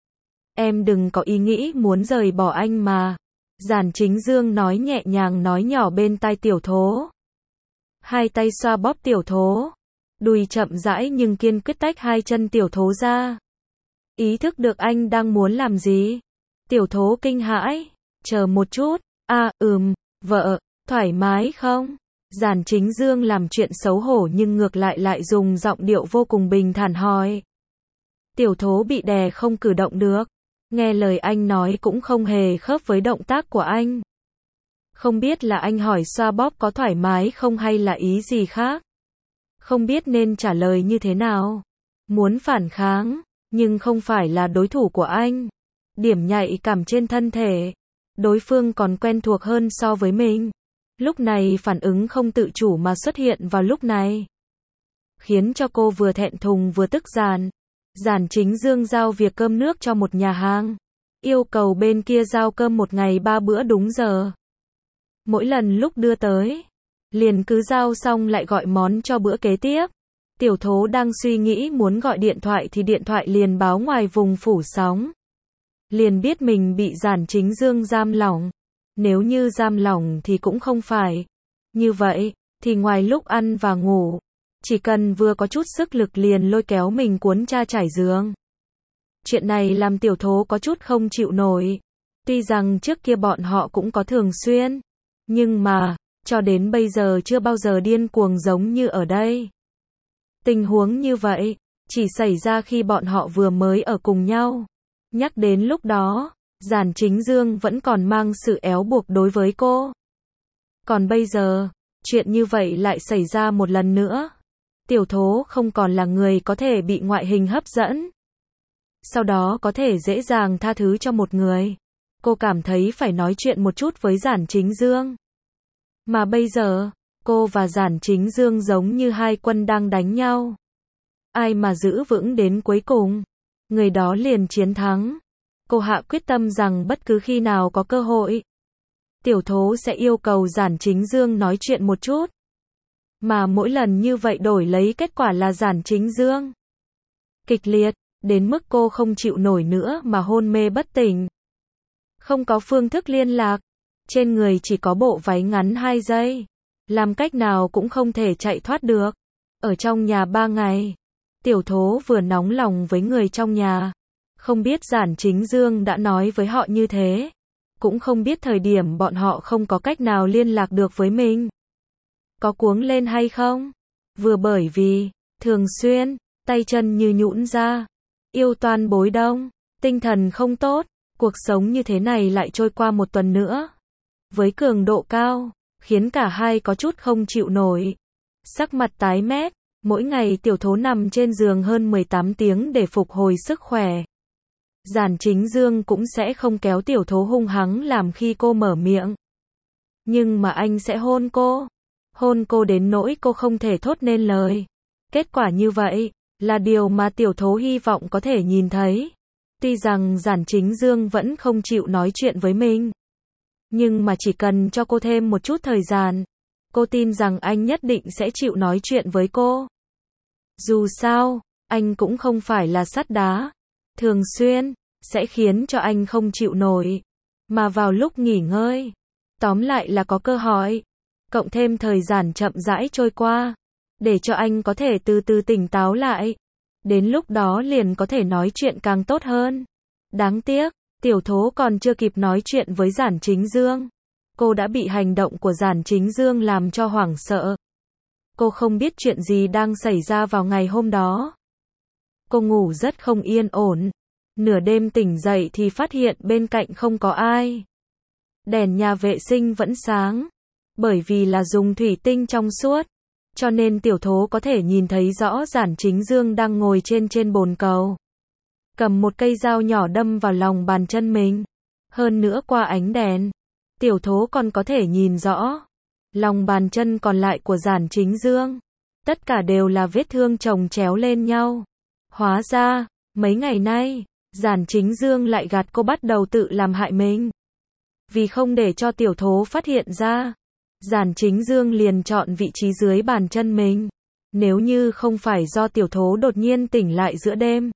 Em đừng có ý nghĩ muốn rời bỏ anh mà. Giản Chính Dương nói nhẹ nhàng nói nhỏ bên tai Tiểu Thố. Hai tay xoa bóp Tiểu Thố. Đùi chậm rãi nhưng kiên quyết tách hai chân Tiểu Thố ra. Ý thức được anh đang muốn làm gì. Tiểu Thố kinh hãi. Chờ một chút. Vợ, thoải mái không? Giản Chính Dương làm chuyện xấu hổ nhưng ngược lại dùng giọng điệu vô cùng bình thản hỏi. Tiểu Thố bị đè không cử động được. Nghe lời anh nói cũng không hề khớp với động tác của anh. Không biết là anh hỏi xoa bóp có thoải mái không hay là ý gì khác. Không biết nên trả lời như thế nào. Muốn phản kháng, nhưng không phải là đối thủ của anh. Điểm nhạy cảm trên thân thể. Đối phương còn quen thuộc hơn so với mình. Lúc này phản ứng không tự chủ mà xuất hiện vào lúc này. Khiến cho cô vừa thẹn thùng vừa tức giận. Giản Chính Dương giao việc cơm nước cho một nhà hàng. Yêu cầu bên kia giao cơm một ngày 3 bữa đúng giờ. Mỗi lần lúc đưa tới, liền cứ giao xong lại gọi món cho bữa kế tiếp. Tiểu Thố đang suy nghĩ muốn gọi điện thoại thì điện thoại liền báo ngoài vùng phủ sóng. Liền biết mình bị Giản Chính Dương giam lỏng. Nếu như giam lỏng thì cũng không phải. Như vậy, thì ngoài lúc ăn và ngủ, chỉ cần vừa có chút sức lực liền lôi kéo mình cuốn cha trải giường. Chuyện này làm Tiểu Thố có chút không chịu nổi. Tuy rằng trước kia bọn họ cũng có thường xuyên, nhưng mà, cho đến bây giờ chưa bao giờ điên cuồng giống như ở đây. Tình huống như vậy, chỉ xảy ra khi bọn họ vừa mới ở cùng nhau. Nhắc đến lúc đó, Giản Chính Dương vẫn còn mang sự éo buộc đối với cô. Còn bây giờ, chuyện như vậy lại xảy ra một lần nữa. Tiểu Thố không còn là người có thể bị ngoại hình hấp dẫn. Sau đó có thể dễ dàng tha thứ cho một người. Cô cảm thấy phải nói chuyện một chút với Giản Chính Dương. Mà bây giờ, cô và Giản Chính Dương giống như hai quân đang đánh nhau. Ai mà giữ vững đến cuối cùng, người đó liền chiến thắng. Cô hạ quyết tâm rằng bất cứ khi nào có cơ hội, Tiểu Thố sẽ yêu cầu Giản Chính Dương nói chuyện một chút. Mà mỗi lần như vậy đổi lấy kết quả là Giản Chính Dương kịch liệt, đến mức cô không chịu nổi nữa mà hôn mê bất tỉnh. Không có phương thức liên lạc, trên người chỉ có bộ váy ngắn 2 giây. Làm cách nào cũng không thể chạy thoát được. Ở trong nhà 3 ngày, Tiểu Thố vừa nóng lòng với người trong nhà. Không biết Giản Chính Dương đã nói với họ như thế. Cũng không biết thời điểm bọn họ không có cách nào liên lạc được với mình. Có cuống lên hay không? Vừa bởi vì, thường xuyên, tay chân như nhũn ra. Yêu toan bối đông, tinh thần không tốt. Cuộc sống như thế này lại trôi qua một tuần nữa. Với cường độ cao, khiến cả hai có chút không chịu nổi. Sắc mặt tái mét, mỗi ngày Tiểu Thố nằm trên giường hơn 18 tiếng để phục hồi sức khỏe. Giản Chính Dương cũng sẽ không kéo Tiểu Thố hung hăng làm khi cô mở miệng. Nhưng mà anh sẽ hôn cô. Hôn cô đến nỗi cô không thể thốt nên lời. Kết quả như vậy, là điều mà Tiểu Thố hy vọng có thể nhìn thấy. Tuy rằng Giản Chính Dương vẫn không chịu nói chuyện với mình. Nhưng mà chỉ cần cho cô thêm một chút thời gian, cô tin rằng anh nhất định sẽ chịu nói chuyện với cô. Dù sao, anh cũng không phải là sắt đá. Thường xuyên, sẽ khiến cho anh không chịu nổi. Mà vào lúc nghỉ ngơi, tóm lại là có cơ hội. Cộng thêm thời gian chậm rãi trôi qua, để cho anh có thể từ từ tỉnh táo lại. Đến lúc đó liền có thể nói chuyện càng tốt hơn. Đáng tiếc, Tiểu Thố còn chưa kịp nói chuyện với Giản Chính Dương. Cô đã bị hành động của Giản Chính Dương làm cho hoảng sợ. Cô không biết chuyện gì đang xảy ra vào ngày hôm đó. Cô ngủ rất không yên ổn. Nửa đêm tỉnh dậy thì phát hiện bên cạnh không có ai. Đèn nhà vệ sinh vẫn sáng. Bởi vì là dùng thủy tinh trong suốt, cho nên Tiểu Thố có thể nhìn thấy rõ Giản Chính Dương đang ngồi trên bồn cầu. Cầm một cây dao nhỏ đâm vào lòng bàn chân mình. Hơn nữa qua ánh đèn, Tiểu Thố còn có thể nhìn rõ lòng bàn chân còn lại của Giản Chính Dương. Tất cả đều là vết thương chồng chéo lên nhau. Hóa ra, mấy ngày nay, Giản Chính Dương lại gạt cô bắt đầu tự làm hại mình. Vì không để cho Tiểu Thố phát hiện ra, Giản Chính Dương liền chọn vị trí dưới bàn chân mình. Nếu như không phải do Tiểu Thố đột nhiên tỉnh lại giữa đêm,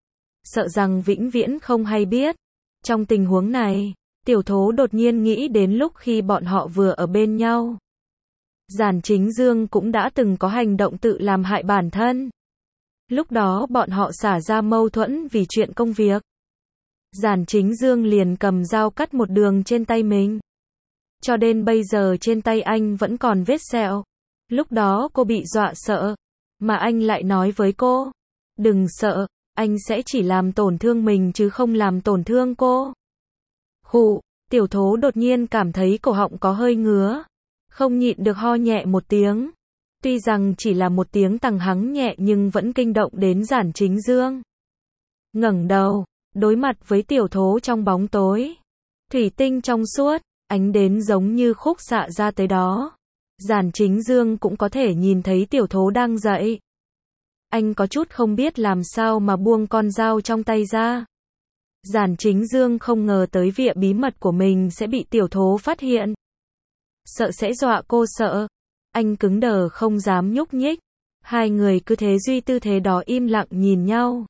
sợ rằng vĩnh viễn không hay biết. Trong tình huống này, Tiểu Thố đột nhiên nghĩ đến lúc khi bọn họ vừa ở bên nhau. Giản Chính Dương cũng đã từng có hành động tự làm hại bản thân. Lúc đó bọn họ xả ra mâu thuẫn vì chuyện công việc. Giản Chính Dương liền cầm dao cắt một đường trên tay mình. cho đến bây giờ trên tay anh vẫn còn vết sẹo. Lúc đó cô bị dọa sợ, mà anh lại nói với cô, đừng sợ, anh sẽ chỉ làm tổn thương mình chứ không làm tổn thương cô. Khụ, Tiểu Thố đột nhiên cảm thấy cổ họng có hơi ngứa, không nhịn được ho nhẹ một tiếng. Tuy rằng chỉ là một tiếng tằng hắng nhẹ nhưng vẫn kinh động đến Giản Chính Dương. Ngẩng đầu, đối mặt với Tiểu Thố trong bóng tối. Thủy tinh trong suốt, ánh đến giống như khúc xạ ra tới đó. Giản Chính Dương cũng có thể nhìn thấy Tiểu Thố đang dậy. Anh có chút không biết làm sao mà buông con dao trong tay ra. Giản Chính Dương không ngờ tới việc bí mật của mình sẽ bị Tiểu Thố phát hiện. Sợ sẽ dọa cô sợ. Anh cứng đờ không dám nhúc nhích. Hai người cứ thế duy tư thế đó im lặng nhìn nhau.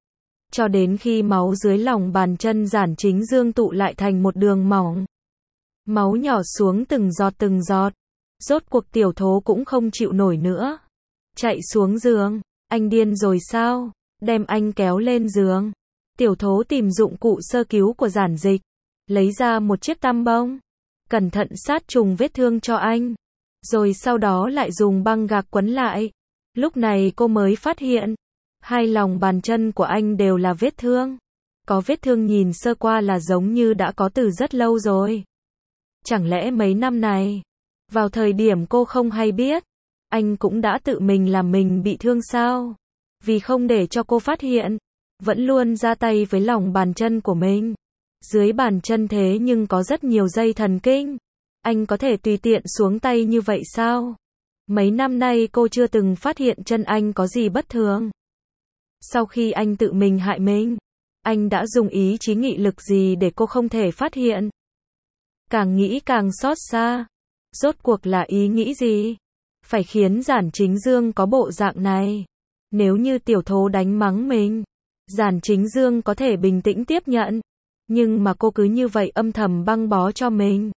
Cho đến khi máu dưới lòng bàn chân Giản Chính Dương tụ lại thành một đường mỏng. Máu nhỏ xuống từng giọt từng giọt. Rốt cuộc Tiểu Thố cũng không chịu nổi nữa. Chạy xuống giường. Anh điên rồi sao? Đem anh kéo lên giường. Tiểu Thố tìm dụng cụ sơ cứu của Giản Dịch. Lấy ra một chiếc tăm bông. Cẩn thận sát trùng vết thương cho anh. Rồi sau đó lại dùng băng gạc quấn lại. Lúc này cô mới phát hiện. Hai lòng bàn chân của anh đều là vết thương. Có vết thương nhìn sơ qua là giống như đã có từ rất lâu rồi. Chẳng lẽ mấy năm này, vào thời điểm cô không hay biết, anh cũng đã tự mình làm mình bị thương sao? Vì không để cho cô phát hiện, vẫn luôn ra tay với lòng bàn chân của mình. Dưới bàn chân thế nhưng có rất nhiều dây thần kinh. Anh có thể tùy tiện xuống tay như vậy sao? Mấy năm nay cô chưa từng phát hiện chân anh có gì bất thường. Sau khi anh tự mình hại mình, anh đã dùng ý chí nghị lực gì để cô không thể phát hiện? Càng nghĩ càng xót xa. Rốt cuộc là ý nghĩ gì? Phải khiến Giản Chính Dương có bộ dạng này. Nếu như Tiểu Thố đánh mắng mình, Giản Chính Dương có thể bình tĩnh tiếp nhận. Nhưng mà cô cứ như vậy âm thầm băng bó cho mình,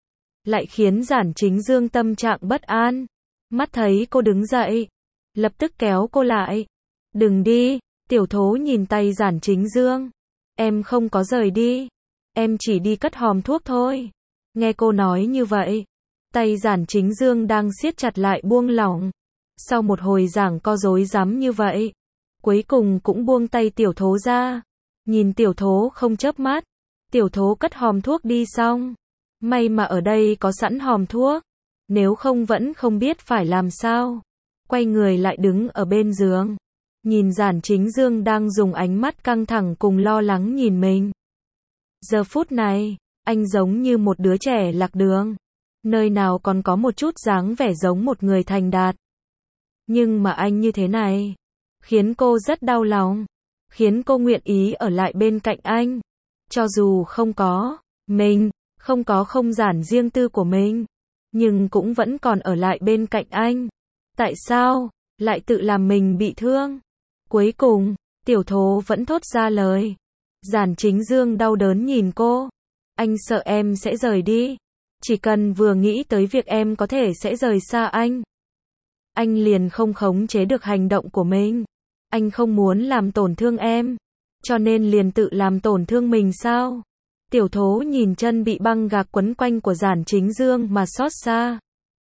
lại khiến Giản Chính Dương tâm trạng bất an. Mắt thấy cô đứng dậy, lập tức kéo cô lại. Đừng đi. Tiểu Thố nhìn tay Giản Chính Dương. Em không có rời đi. Em chỉ đi cất hòm thuốc thôi. Nghe cô nói như vậy, tay Giản Chính Dương đang siết chặt lại buông lỏng. Sau một hồi giảng co rối rắm như vậy, cuối cùng cũng buông tay Tiểu Thố ra. Nhìn Tiểu Thố không chớp mắt, Tiểu Thố cất hòm thuốc đi xong. May mà ở đây có sẵn hòm thuốc, nếu không vẫn không biết phải làm sao. Quay người lại đứng ở bên giường, nhìn Giản Chính Dương đang dùng ánh mắt căng thẳng cùng lo lắng nhìn mình. Giờ phút này, anh giống như một đứa trẻ lạc đường, nơi nào còn có một chút dáng vẻ giống một người thành đạt. Nhưng mà anh như thế này, khiến cô rất đau lòng, khiến cô nguyện ý ở lại bên cạnh anh. Cho dù không có mình, không có không gian riêng tư của mình, nhưng cũng vẫn còn ở lại bên cạnh anh. Tại sao lại tự làm mình bị thương? Cuối cùng, Tiểu Thố vẫn thốt ra lời. Giản Chính Dương đau đớn nhìn cô. Anh sợ em sẽ rời đi. Chỉ cần vừa nghĩ tới việc em có thể sẽ rời xa anh liền không khống chế được hành động của mình. Anh không muốn làm tổn thương em, cho nên liền tự làm tổn thương mình sao? Tiểu Thố nhìn chân bị băng gạc quấn quanh của Giản Chính Dương mà xót xa.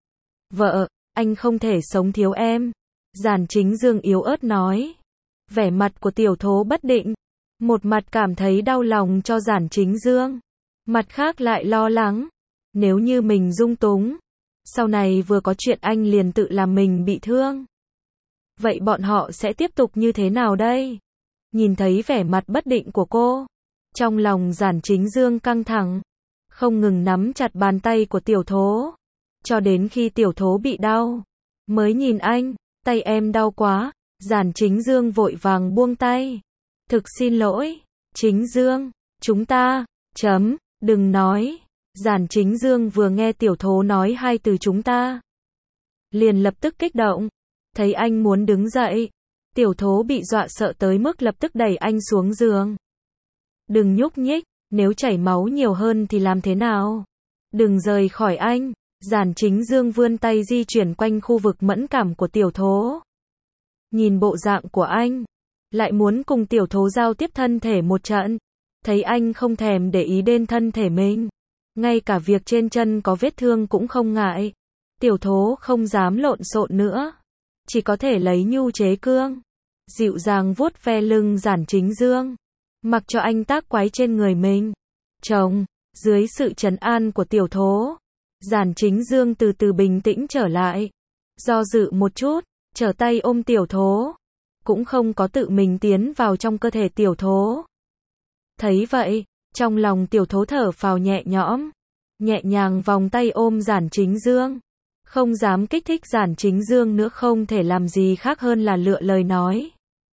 Vợ, anh không thể sống thiếu em. Giản Chính Dương yếu ớt nói. Vẻ mặt của Tiểu Thố bất định. Một mặt cảm thấy đau lòng cho Giản Chính Dương, mặt khác lại lo lắng. Nếu như mình dung túng, sau này vừa có chuyện anh liền tự làm mình bị thương. Vậy bọn họ sẽ tiếp tục như thế nào đây? Nhìn thấy vẻ mặt bất định của cô, trong lòng Giản Chính Dương căng thẳng, không ngừng nắm chặt bàn tay của Tiểu Thố, cho đến khi Tiểu Thố bị đau, mới nhìn anh, tay em đau quá. Giản Chính Dương vội vàng buông tay. Thực xin lỗi, Chính Dương, chúng ta, đừng nói. Giản Chính Dương vừa nghe Tiểu Thố nói hai từ chúng ta, liền lập tức kích động. Thấy anh muốn đứng dậy, Tiểu Thố bị dọa sợ tới mức lập tức đẩy anh xuống giường. Đừng nhúc nhích, nếu chảy máu nhiều hơn thì làm thế nào? Đừng rời khỏi anh. Giản Chính Dương vươn tay di chuyển quanh khu vực mẫn cảm của Tiểu Thố. Nhìn bộ dạng của anh, lại muốn cùng Tiểu Thố giao tiếp thân thể một trận. Thấy anh không thèm để ý đến thân thể mình, Ngay cả việc trên chân có vết thương cũng không ngại. Tiểu thố không dám lộn xộn nữa. Chỉ có thể lấy nhu chế cương. Dịu dàng vuốt ve lưng Giản Chính Dương. Mặc cho anh tác quái trên người mình. Chồng, dưới sự trấn an của tiểu thố, Giản Chính Dương từ từ bình tĩnh trở lại. Do dự một chút, trở tay ôm tiểu thố. Cũng không có tự mình tiến vào trong cơ thể tiểu thố. Thấy vậy, trong lòng tiểu thố thở phào nhẹ nhõm. Nhẹ nhàng vòng tay ôm Giản Chính Dương. Không dám kích thích Giản Chính Dương nữa, không thể làm gì khác hơn là lựa lời nói.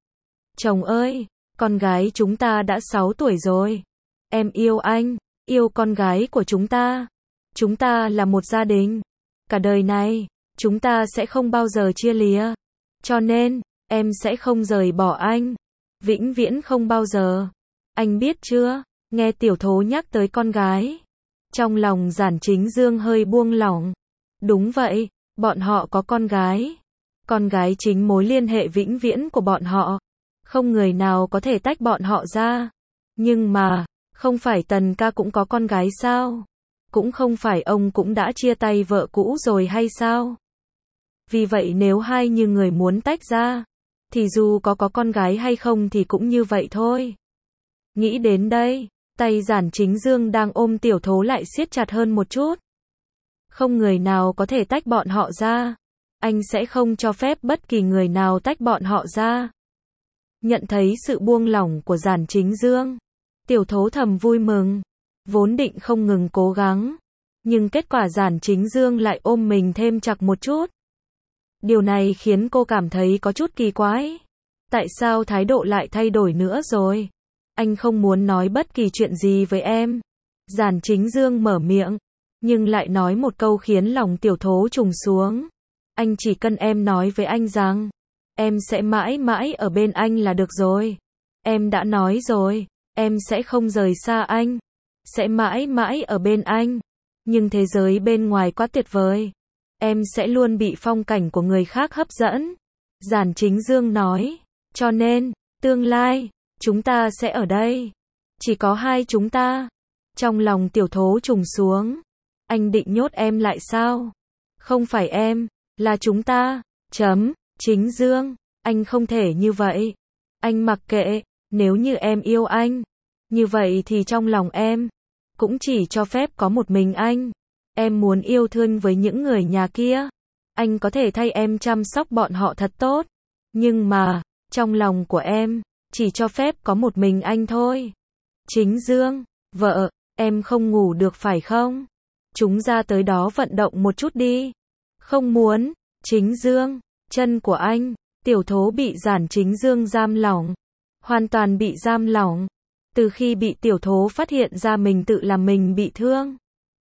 Chồng ơi, con gái chúng ta đã 6 tuổi rồi. Em yêu anh, yêu con gái của chúng ta. Chúng ta là một gia đình. Cả đời này, chúng ta sẽ không bao giờ chia lìa. Cho nên, em sẽ không rời bỏ anh. Vĩnh viễn không bao giờ. Anh biết chưa? Nghe tiểu thố nhắc tới con gái. Trong lòng Giản Chính Dương hơi buông lỏng. Đúng vậy, bọn họ có con gái. Con gái chính mối liên hệ vĩnh viễn của bọn họ. Không người nào có thể tách bọn họ ra. Nhưng mà, không phải Tần ca cũng có con gái sao? Cũng không phải ông cũng đã chia tay vợ cũ rồi hay sao? Vì vậy nếu hai như người muốn tách ra, thì dù có con gái hay không thì cũng như vậy thôi. Nghĩ đến đây, tay Giản Chính Dương đang ôm tiểu thố lại siết chặt hơn một chút. Không người nào có thể tách bọn họ ra. Anh sẽ không cho phép bất kỳ người nào tách bọn họ ra. Nhận thấy sự buông lỏng của Giản Chính Dương, tiểu thố thầm vui mừng. Vốn định không ngừng cố gắng, nhưng kết quả Giản Chính Dương lại ôm mình thêm chặt một chút. Điều này khiến cô cảm thấy có chút kỳ quái. Tại sao thái độ lại thay đổi nữa rồi? Anh không muốn nói bất kỳ chuyện gì với em. Giản Chính Dương mở miệng, nhưng lại nói một câu khiến lòng tiểu thố trùng xuống. Anh chỉ cần em nói với anh rằng, em sẽ mãi mãi ở bên anh là được rồi. Em đã nói rồi, em sẽ không rời xa anh. Sẽ mãi mãi ở bên anh. Nhưng thế giới bên ngoài quá tuyệt vời. Em sẽ luôn bị phong cảnh của người khác hấp dẫn. Giản Chính Dương nói. Cho nên, tương lai, chúng ta sẽ ở đây. Chỉ có hai chúng ta. Trong lòng tiểu thố trùng xuống. Anh định nhốt em lại sao? Không phải em, là chúng ta. Chính Dương, anh không thể như vậy. Anh mặc kệ, nếu như em yêu anh. Như vậy thì trong lòng em, cũng chỉ cho phép có một mình anh. Em muốn yêu thương với những người nhà kia. Anh có thể thay em chăm sóc bọn họ thật tốt. Nhưng mà, trong lòng của em, chỉ cho phép có một mình anh thôi. Chính Dương, vợ, em không ngủ được phải không? Chúng ra tới đó vận động một chút đi. Không muốn, Chính Dương, chân của anh, tiểu thố bị Giản Chính Dương giam lỏng. Hoàn toàn bị giam lỏng. Từ khi bị tiểu thố phát hiện ra mình tự làm mình bị thương.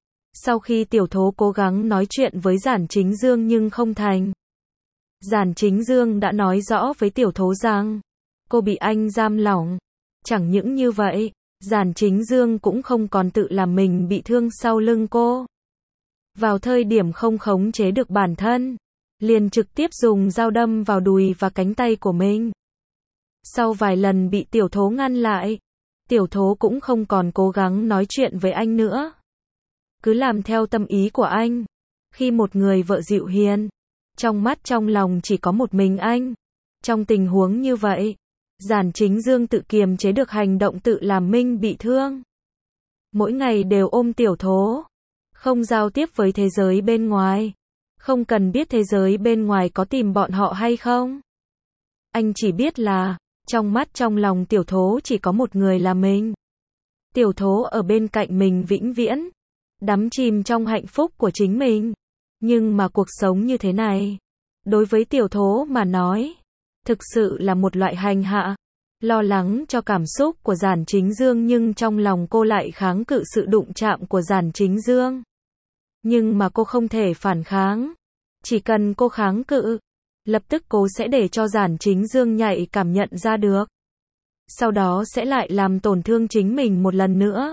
Sau khi tiểu thố cố gắng nói chuyện với Giản Chính Dương nhưng không thành. Giản Chính Dương đã nói rõ với tiểu thố rằng, cô bị anh giam lỏng. Chẳng những như vậy, Giản Chính Dương cũng không còn tự làm mình bị thương sau lưng cô. Vào thời điểm không khống chế được bản thân, liền trực tiếp dùng dao đâm vào đùi và cánh tay của mình. Sau vài lần bị tiểu thố ngăn lại, tiểu thố cũng không còn cố gắng nói chuyện với anh nữa. Cứ làm theo tâm ý của anh. Khi một người vợ dịu hiền, trong mắt trong lòng chỉ có một mình anh. Trong tình huống như vậy, Giản Chính Dương tự kiềm chế được hành động tự làm mình bị thương. Mỗi ngày đều ôm tiểu thố. Không giao tiếp với thế giới bên ngoài. Không cần biết thế giới bên ngoài có tìm bọn họ hay không. Anh chỉ biết là, trong mắt trong lòng tiểu thố chỉ có một người là mình. Tiểu thố ở bên cạnh mình vĩnh viễn. Đắm chìm trong hạnh phúc của chính mình. Nhưng mà cuộc sống như thế này, đối với tiểu thố mà nói, thực sự là một loại hành hạ. Lo lắng cho cảm xúc của Giản Chính Dương nhưng trong lòng cô lại kháng cự sự đụng chạm của Giản Chính Dương. Nhưng mà cô không thể phản kháng. Chỉ cần cô kháng cự, lập tức cô sẽ để cho Giản Chính Dương nhạy cảm nhận ra được. Sau đó sẽ lại làm tổn thương chính mình một lần nữa.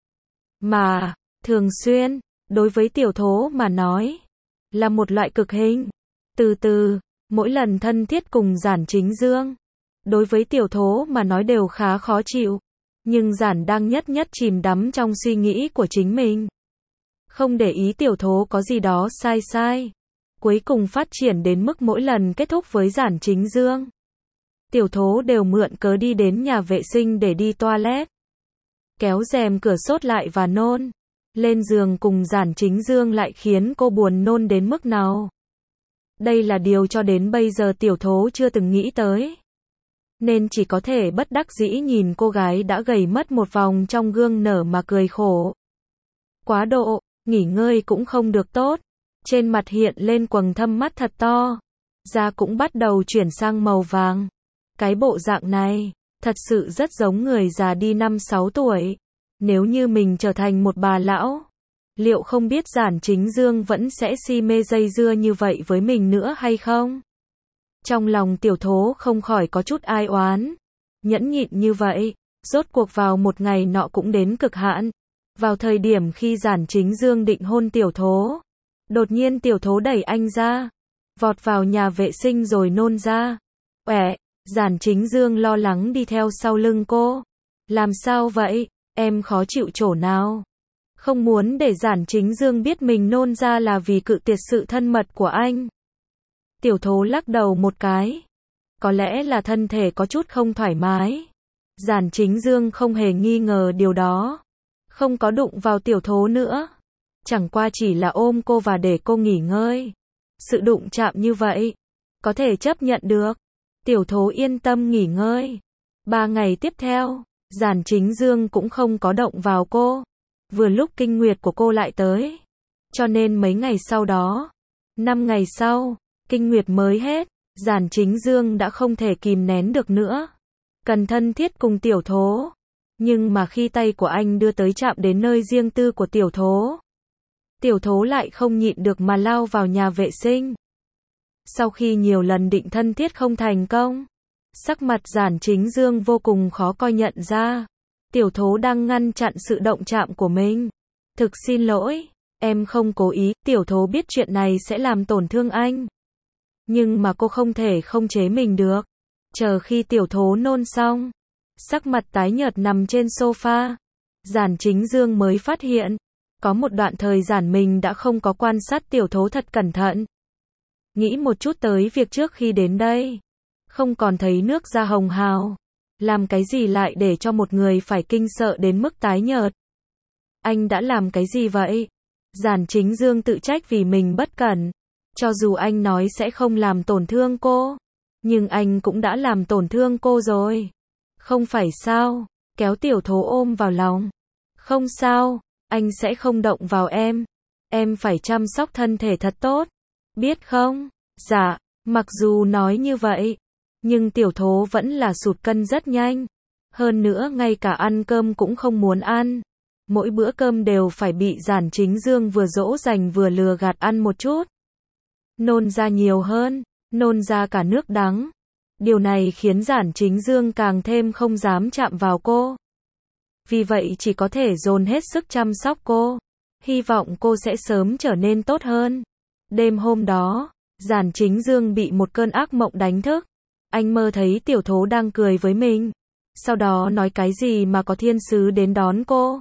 Mà, thường xuyên, đối với tiểu thố mà nói, là một loại cực hình. Từ từ, mỗi lần thân thiết cùng Giản Chính Dương, đối với tiểu thố mà nói đều khá khó chịu. Nhưng Giản đang nhất chìm đắm trong suy nghĩ của chính mình. Không để ý tiểu thố có gì đó sai sai. Cuối cùng phát triển đến mức mỗi lần kết thúc với Giản Chính Dương, tiểu thố đều mượn cớ đi đến nhà vệ sinh để đi toilet. Kéo rèm cửa sốt lại và nôn. Lên giường cùng Giản Chính Dương lại khiến cô buồn nôn đến mức nào. Đây là điều cho đến bây giờ tiểu thố chưa từng nghĩ tới. Nên chỉ có thể bất đắc dĩ nhìn cô gái đã gầy mất một vòng trong gương nở mà cười khổ. Quá độ, nghỉ ngơi cũng không được tốt. Trên mặt hiện lên quầng thâm mắt thật to. Da cũng bắt đầu chuyển sang màu vàng. Cái bộ dạng này, thật sự rất giống người già đi 5-6 tuổi. Nếu như mình trở thành một bà lão, liệu không biết Giản Chính Dương vẫn sẽ si mê dây dưa như vậy với mình nữa hay không? Trong lòng tiểu thố không khỏi có chút ai oán. Nhẫn nhịn như vậy, rốt cuộc vào một ngày nọ cũng đến cực hạn. Vào thời điểm khi Giản Chính Dương định hôn tiểu thố, đột nhiên tiểu thố đẩy anh ra, vọt vào nhà vệ sinh rồi nôn ra. Uể, Giản Chính Dương lo lắng đi theo sau lưng cô. Làm sao vậy, em khó chịu chỗ nào? Không muốn để Giản Chính Dương biết mình nôn ra là vì cự tuyệt sự thân mật của anh. Tiểu thố lắc đầu một cái. Có lẽ là thân thể có chút không thoải mái. Giản Chính Dương không hề nghi ngờ điều đó. Không có đụng vào tiểu thố nữa. Chẳng qua chỉ là ôm cô và để cô nghỉ ngơi. Sự đụng chạm như vậy, có thể chấp nhận được. Tiểu thố yên tâm nghỉ ngơi. 3 ngày tiếp theo, Giản Chính Dương cũng không có động vào cô. Vừa lúc kinh nguyệt của cô lại tới. Cho nên mấy ngày sau đó, 5 ngày sau, kinh nguyệt mới hết, Giản Chính Dương đã không thể kìm nén được nữa. Cần thân thiết cùng tiểu thố. Nhưng mà khi tay của anh đưa tới chạm đến nơi riêng tư của tiểu thố, tiểu thố lại không nhịn được mà lao vào nhà vệ sinh. Sau khi nhiều lần định thân thiết không thành công, sắc mặt Giản Chính Dương vô cùng khó coi nhận ra. Tiểu thố đang ngăn chặn sự động chạm của mình. Thực xin lỗi, em không cố ý, tiểu thố biết chuyện này sẽ làm tổn thương anh. Nhưng mà cô không thể không chế mình được. Chờ khi tiểu thố nôn xong, sắc mặt tái nhợt nằm trên sofa, Giản Chính Dương mới phát hiện, có một đoạn thời gian mình đã không có quan sát tiểu thố thật cẩn thận. Nghĩ một chút tới việc trước khi đến đây, không còn thấy nước da hồng hào. Làm cái gì lại để cho một người phải kinh sợ đến mức tái nhợt? Anh đã làm cái gì vậy? Giản Chính Dương tự trách vì mình bất cẩn. Cho dù anh nói sẽ không làm tổn thương cô, nhưng anh cũng đã làm tổn thương cô rồi. Không phải sao? Kéo tiểu thố ôm vào lòng. Không sao, anh sẽ không động vào em. Em phải chăm sóc thân thể thật tốt. Biết không? Dạ, mặc dù nói như vậy, nhưng tiểu thố vẫn là sụt cân rất nhanh. Hơn nữa ngay cả ăn cơm cũng không muốn ăn. Mỗi bữa cơm đều phải bị Giản Chính Dương vừa dỗ dành vừa lừa gạt ăn một chút. Nôn ra nhiều hơn, nôn ra cả nước đắng. Điều này khiến Giản Chính Dương càng thêm không dám chạm vào cô. Vì vậy chỉ có thể dồn hết sức chăm sóc cô. Hy vọng cô sẽ sớm trở nên tốt hơn. Đêm hôm đó, Giản Chính Dương bị một cơn ác mộng đánh thức. Anh mơ thấy tiểu thố đang cười với mình. Sau đó nói cái gì mà có thiên sứ đến đón cô.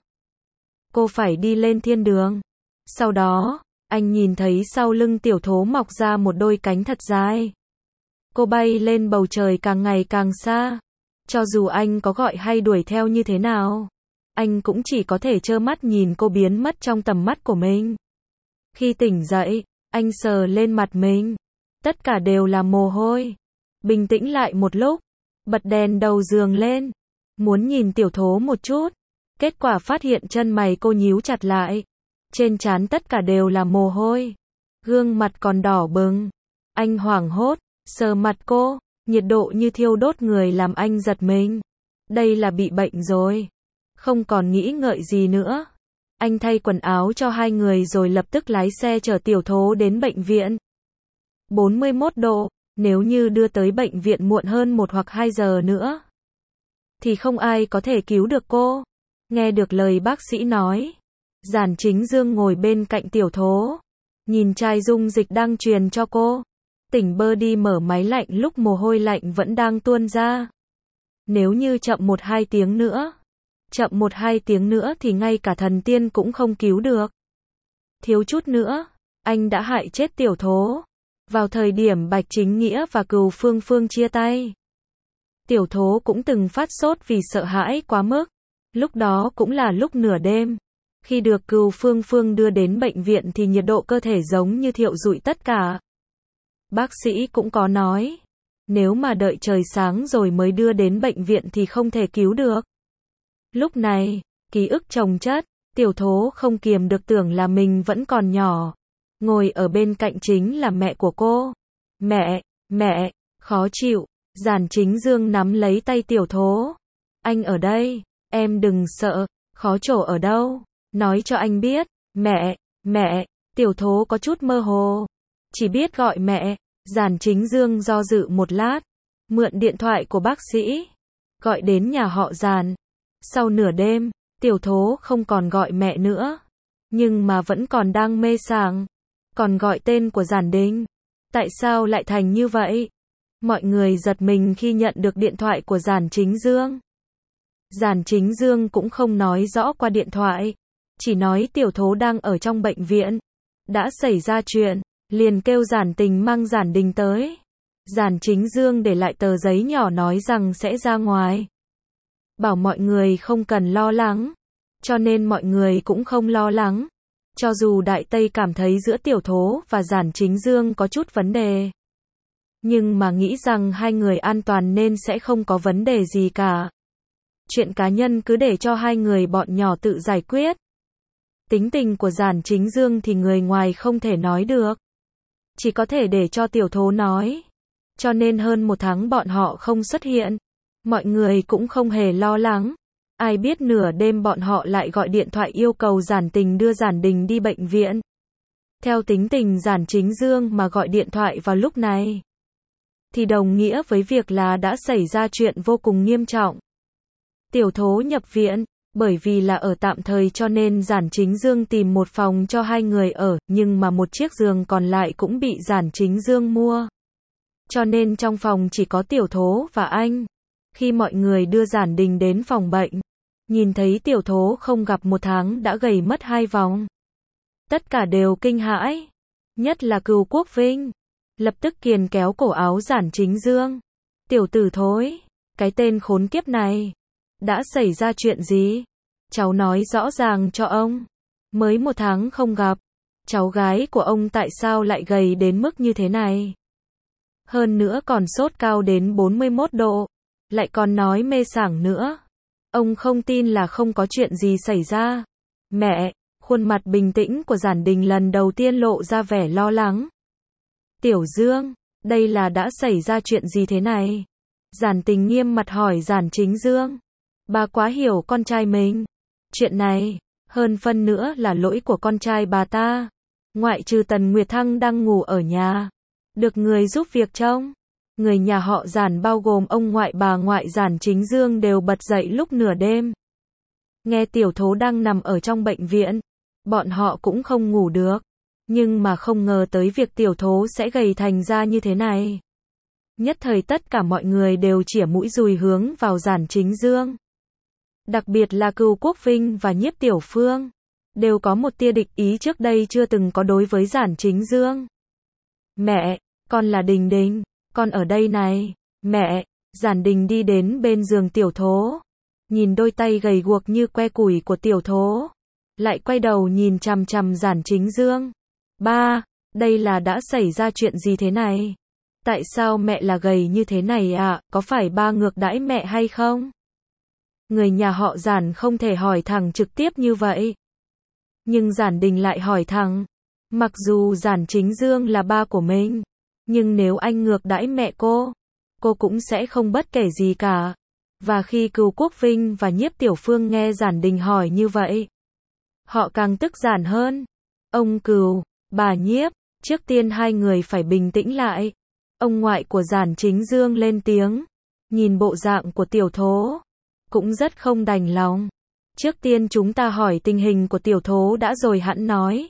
Cô phải đi lên thiên đường. Sau đó, anh nhìn thấy sau lưng tiểu thố mọc ra một đôi cánh thật dài. Cô bay lên bầu trời càng ngày càng xa. Cho dù anh có gọi hay đuổi theo như thế nào, anh cũng chỉ có thể trơ mắt nhìn cô biến mất trong tầm mắt của mình. Khi tỉnh dậy, anh sờ lên mặt mình. Tất cả đều là mồ hôi. Bình tĩnh lại một lúc, bật đèn đầu giường lên, muốn nhìn tiểu thố một chút. Kết quả phát hiện chân mày cô nhíu chặt lại. Trên trán tất cả đều là mồ hôi. Gương mặt còn đỏ bừng. Anh hoảng hốt, sờ mặt cô, nhiệt độ như thiêu đốt người làm anh giật mình. Đây là bị bệnh rồi. Không còn nghĩ ngợi gì nữa. Anh thay quần áo cho hai người rồi lập tức lái xe chở tiểu thố đến bệnh viện. 41 độ, nếu như đưa tới bệnh viện muộn hơn 1 hoặc 2 giờ nữa, thì không ai có thể cứu được cô. Nghe được lời bác sĩ nói, Giản Chính Dương ngồi bên cạnh tiểu thố, nhìn chai dung dịch đang truyền cho cô. Tỉnh bơ đi mở máy lạnh lúc mồ hôi lạnh vẫn đang tuôn ra. Nếu như chậm 1-2 tiếng nữa thì ngay cả thần tiên cũng không cứu được. thiếu chút nữa, anh đã hại chết tiểu thố. Vào thời điểm Bạch Chính Nghĩa và Cừu Phương Phương chia tay, tiểu thố cũng từng phát sốt vì sợ hãi quá mức. Lúc đó cũng là lúc nửa đêm. Khi được Cừu Phương Phương đưa đến bệnh viện thì nhiệt độ cơ thể giống như thiêu rụi tất cả. Bác sĩ cũng có nói, nếu mà đợi trời sáng rồi mới đưa đến bệnh viện thì không thể cứu được. Lúc này, ký ức chồng chất, tiểu thố không kiềm được tưởng là mình vẫn còn nhỏ. Ngồi ở bên cạnh chính là mẹ của cô. Mẹ, khó chịu. Giản Chính Dương nắm lấy tay tiểu thố. Anh ở đây, em đừng sợ, khó chỗ ở đâu, nói cho anh biết. Mẹ, tiểu thố có chút mơ hồ, chỉ biết gọi mẹ. Giản Chính Dương do dự một lát, mượn điện thoại của bác sĩ, gọi đến nhà họ Giản. Sau nửa đêm, tiểu thố không còn gọi mẹ nữa, nhưng mà vẫn còn đang mê sảng, còn gọi tên của Giản Đình. Tại sao lại thành như vậy? Mọi người giật mình khi nhận được điện thoại của Giản Chính Dương. Giản Chính Dương cũng không nói rõ qua điện thoại, chỉ nói tiểu thố đang ở trong bệnh viện, đã xảy ra chuyện, liền kêu Giản Tình mang Giản Đình tới. Giản Chính Dương để lại tờ giấy nhỏ nói rằng sẽ ra ngoài, bảo mọi người không cần lo lắng, cho nên mọi người cũng không lo lắng. Cho dù Đại Tây cảm thấy giữa tiểu thố và Giản Chính Dương có chút vấn đề, nhưng mà nghĩ rằng hai người an toàn nên sẽ không có vấn đề gì cả. Chuyện cá nhân cứ để cho hai người bọn nhỏ tự giải quyết. Tính tình của Giản Chính Dương thì người ngoài không thể nói được, chỉ có thể để cho tiểu thố nói. Cho nên hơn một tháng bọn họ không xuất hiện, mọi người cũng không hề lo lắng. Ai biết nửa đêm bọn họ lại gọi điện thoại yêu cầu Giản Tình đưa Giản Đình đi bệnh viện. Theo tính tình Giản Chính Dương mà gọi điện thoại vào lúc này, thì đồng nghĩa với việc là đã xảy ra chuyện vô cùng nghiêm trọng. Tiểu thố nhập viện, bởi vì là ở tạm thời cho nên Giản Chính Dương tìm một phòng cho hai người ở, nhưng mà một chiếc giường còn lại cũng bị Giản Chính Dương mua. Cho nên trong phòng chỉ có tiểu thố và anh. Khi mọi người đưa Giản Đình đến phòng bệnh, nhìn thấy tiểu thố không gặp một tháng đã gầy mất 2 vòng. Tất cả đều kinh hãi, nhất là Cừu Quốc Vinh, lập tức kiềm kéo cổ áo Giản Chính Dương. Tiểu tử thối, cái tên khốn kiếp này, đã xảy ra chuyện gì? Cháu nói rõ ràng cho ông. Mới 1 tháng không gặp, cháu gái của ông tại sao lại gầy đến mức như thế này? Hơn nữa còn sốt cao đến 41 độ, lại còn nói mê sảng nữa. Ông không tin là không có chuyện gì xảy ra. Mẹ, khuôn mặt bình tĩnh của Giản Đình lần đầu tiên lộ ra vẻ lo lắng. Tiểu Dương, đây là đã xảy ra chuyện gì thế này? Giản Tình nghiêm mặt hỏi Giản Chính Dương. Bà quá hiểu con trai mình. Chuyện này, hơn phân nữa là lỗi của con trai bà ta. Ngoại trừ Tần Nguyệt Thăng đang ngủ ở nhà, được người giúp việc trông. Người nhà họ Giản bao gồm ông ngoại bà ngoại Giản Chính Dương đều bật dậy lúc nửa đêm. Nghe tiểu thố đang nằm ở trong bệnh viện, bọn họ cũng không ngủ được. Nhưng mà không ngờ tới việc tiểu thố sẽ gầy thành ra như thế này. Nhất thời tất cả mọi người đều chĩa mũi dùi hướng vào Giản Chính Dương. Đặc biệt là Cừu Quốc Vinh và Nhiếp Tiểu Phương, đều có một tia địch ý trước đây chưa từng có đối với Giản Chính Dương. Mẹ, con là Đình Đình, con ở đây này. Mẹ, Giản Đình đi đến bên giường tiểu thố, nhìn đôi tay gầy guộc như que củi của tiểu thố, lại quay đầu nhìn chằm chằm Giản Chính Dương. Ba, đây là đã xảy ra chuyện gì thế này? Tại sao mẹ là gầy như thế này ạ? Có phải ba ngược đãi mẹ hay không? Người nhà họ Giản không thể hỏi thẳng trực tiếp như vậy. Nhưng Giản Đình lại hỏi thẳng. Mặc dù Giản Chính Dương là ba của mình, nhưng nếu anh ngược đãi mẹ cô cũng sẽ không bất kể gì cả. Và khi Cừu Quốc Vinh và Nhiếp Tiểu Phương nghe Giản Đình hỏi như vậy, họ càng tức giản hơn. Ông Cừu, bà Nhiếp, trước tiên hai người phải bình tĩnh lại. Ông ngoại của Giản Chính Dương lên tiếng, nhìn bộ dạng của tiểu thố, cũng rất không đành lòng. Trước tiên chúng ta hỏi tình hình của tiểu thố đã rồi hẵng nói.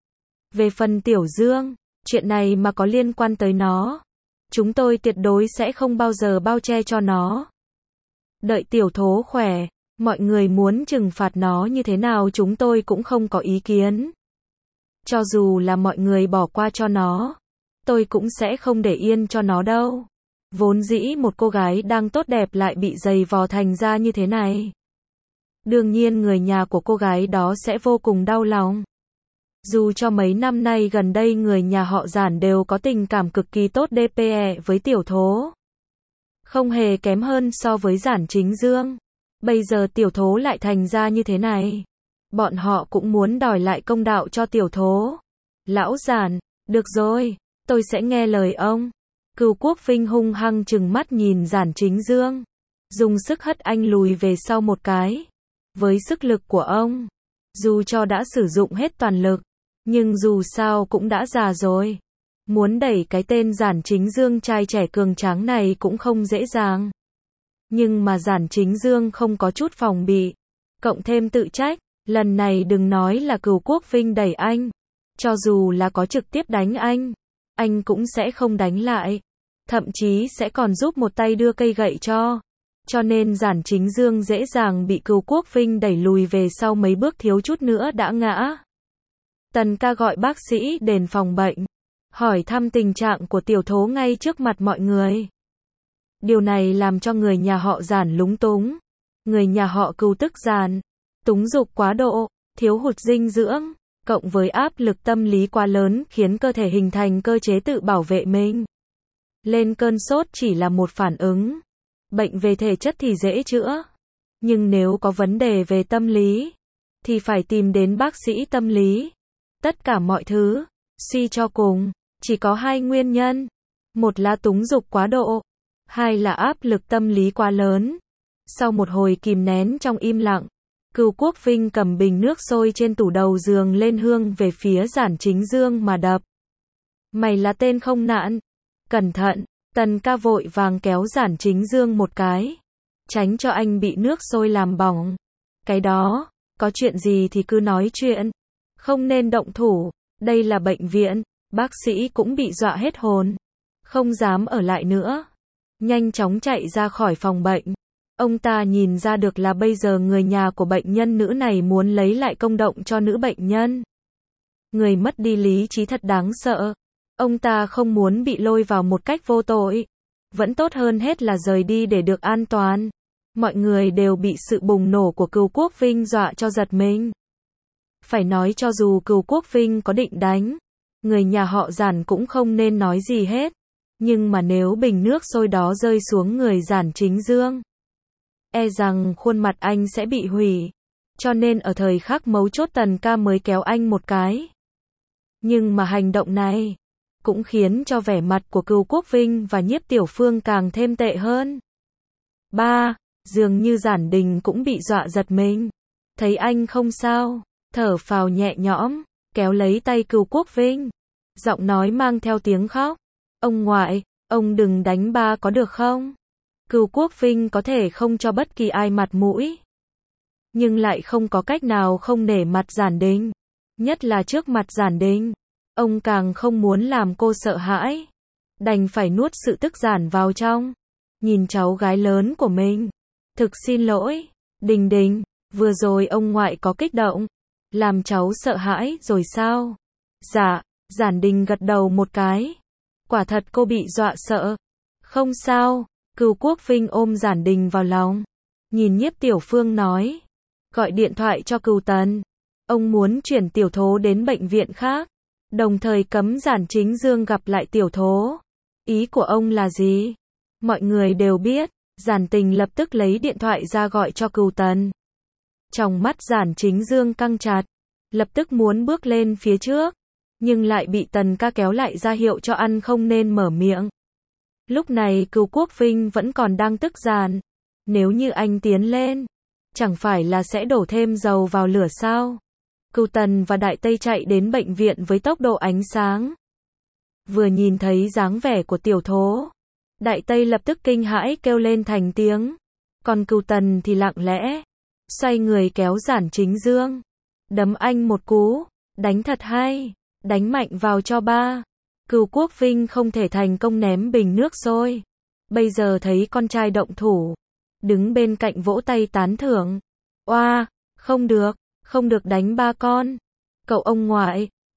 Về phần Tiểu Dương, chuyện này mà có liên quan tới nó, chúng tôi tuyệt đối sẽ không bao giờ bao che cho nó. Đợi tiểu thố khỏe, mọi người muốn trừng phạt nó như thế nào chúng tôi cũng không có ý kiến. Cho dù là mọi người bỏ qua cho nó, tôi cũng sẽ không để yên cho nó đâu. Vốn dĩ một cô gái đang tốt đẹp lại bị giày vò thành ra như thế này. Đương nhiên người nhà của cô gái đó sẽ vô cùng đau lòng. Dù cho mấy năm nay gần đây người nhà họ Giản đều có tình cảm cực kỳ tốt DPE với Tiểu Thố. Không hề kém hơn so với Giản Chính Dương. Bây giờ Tiểu Thố lại thành ra như thế này. Bọn họ cũng muốn đòi lại công đạo cho Tiểu Thố. Lão Giản, được rồi, tôi sẽ nghe lời ông. Cửu Quốc Vinh hung hăng trừng mắt nhìn Giản Chính Dương. Dùng sức hất anh lùi về sau một cái. Với sức lực của ông, dù cho đã sử dụng hết toàn lực, nhưng dù sao cũng đã già rồi. Muốn đẩy cái tên Giản Chính Dương trai trẻ cường tráng này cũng không dễ dàng. Nhưng mà Giản Chính Dương không có chút phòng bị, cộng thêm tự trách, lần này đừng nói là Cửu Quốc Vinh đẩy anh, cho dù là có trực tiếp đánh anh cũng sẽ không đánh lại, thậm chí sẽ còn giúp một tay đưa cây gậy cho nên Giản Chính Dương dễ dàng bị Cửu Quốc Vinh đẩy lùi về sau mấy bước thiếu chút nữa đã ngã. Tần ca gọi bác sĩ đến phòng bệnh, hỏi thăm tình trạng của Tiểu Thố ngay trước mặt mọi người. Điều này làm cho người nhà họ Giản lúng túng. Người nhà họ Cửu tức giận, túng dục quá độ, thiếu hụt dinh dưỡng, cộng với áp lực tâm lý quá lớn khiến cơ thể hình thành cơ chế tự bảo vệ mình. Lên cơn sốt chỉ là một phản ứng. Bệnh về thể chất thì dễ chữa. Nhưng nếu có vấn đề về tâm lý, thì phải tìm đến bác sĩ tâm lý. Tất cả mọi thứ, suy cho cùng, chỉ có hai nguyên nhân. Một là túng dục quá độ, hai là áp lực tâm lý quá lớn. Sau một hồi kìm nén trong im lặng, Cửu Quốc Vinh cầm bình nước sôi trên tủ đầu giường lên hương về phía Giản Chính Dương mà đập. Mày là tên không nạn. Cẩn thận, Tần ca vội vàng kéo Giản Chính Dương một cái. Tránh cho anh bị nước sôi làm bỏng. Cái đó, có chuyện gì thì cứ nói chuyện. Không nên động thủ, đây là bệnh viện. Bác sĩ cũng bị dọa hết hồn. Không dám ở lại nữa. Nhanh chóng chạy ra khỏi phòng bệnh. Ông ta nhìn ra được là bây giờ người nhà của bệnh nhân nữ này muốn lấy lại công động cho nữ bệnh nhân. Người mất đi lý trí thật đáng sợ. Ông ta không muốn bị lôi vào một cách vô tội. Vẫn tốt hơn hết là rời đi để được an toàn. Mọi người đều bị sự bùng nổ của Cửu Quốc Vinh dọa cho giật mình. Phải nói cho dù Cửu Quốc Vinh có định đánh, người nhà họ Giản cũng không nên nói gì hết. Nhưng mà nếu bình nước sôi đó rơi xuống người Giản Chính Dương, e rằng khuôn mặt anh sẽ bị hủy. Cho nên ở thời khắc mấu chốt Tần ca mới kéo anh một cái. Nhưng mà hành động này cũng khiến cho vẻ mặt của Cửu Quốc Vinh và Nhiếp Tiểu Phương càng thêm tệ hơn. Dường như Giản Đình cũng bị dọa giật mình. Thấy anh không sao, thở phào nhẹ nhõm, kéo lấy tay Cửu Quốc Vinh. Giọng nói mang theo tiếng khóc. Ông ngoại, ông đừng đánh ba có được không? Cửu Quốc Vinh có thể không cho bất kỳ ai mặt mũi, nhưng lại không có cách nào không nể mặt Giản Đình. Nhất là trước mặt Giản Đình, ông càng không muốn làm cô sợ hãi. Đành phải nuốt sự tức giận vào trong. Nhìn cháu gái lớn của mình. Thực xin lỗi, Đình Đình, vừa rồi ông ngoại có kích động. Làm cháu sợ hãi rồi sao? Dạ, Giản Đình gật đầu một cái. Quả thật cô bị dọa sợ. Không sao, Cửu Quốc Vinh ôm Giản Đình vào lòng. Nhìn Nhiếp Tiểu Phương nói. Gọi điện thoại cho Cửu Tần. Ông muốn chuyển Tiểu Thố đến bệnh viện khác. Đồng thời cấm Giản Chính Dương gặp lại Tiểu Thố. Ý của ông là gì? Mọi người đều biết. Giản Tình lập tức lấy điện thoại ra gọi cho Cửu Tần. Trong mắt Giản Chính Dương căng chặt. Lập tức muốn bước lên phía trước. Nhưng lại bị Tần ca kéo lại ra hiệu cho ăn không nên mở miệng. Lúc này Cửu Quốc Vinh vẫn còn đang tức giận. Nếu như anh tiến lên, chẳng phải là sẽ đổ thêm dầu vào lửa sao? Cửu Tần và Đại Tây chạy đến bệnh viện với tốc độ ánh sáng. Vừa nhìn thấy dáng vẻ của Tiểu Thố, Đại Tây lập tức kinh hãi kêu lên thành tiếng. Còn Cửu Tần thì lặng lẽ, xoay người kéo Giản Chính Dương. Đấm anh một cú, đánh thật hay, đánh mạnh vào cho ba. Cửu Quốc Vinh không thể thành công ném bình nước sôi. Bây giờ thấy con trai động thủ, đứng bên cạnh vỗ tay tán thưởng. Oa, không được đánh ba con. Cậu ông ngoại,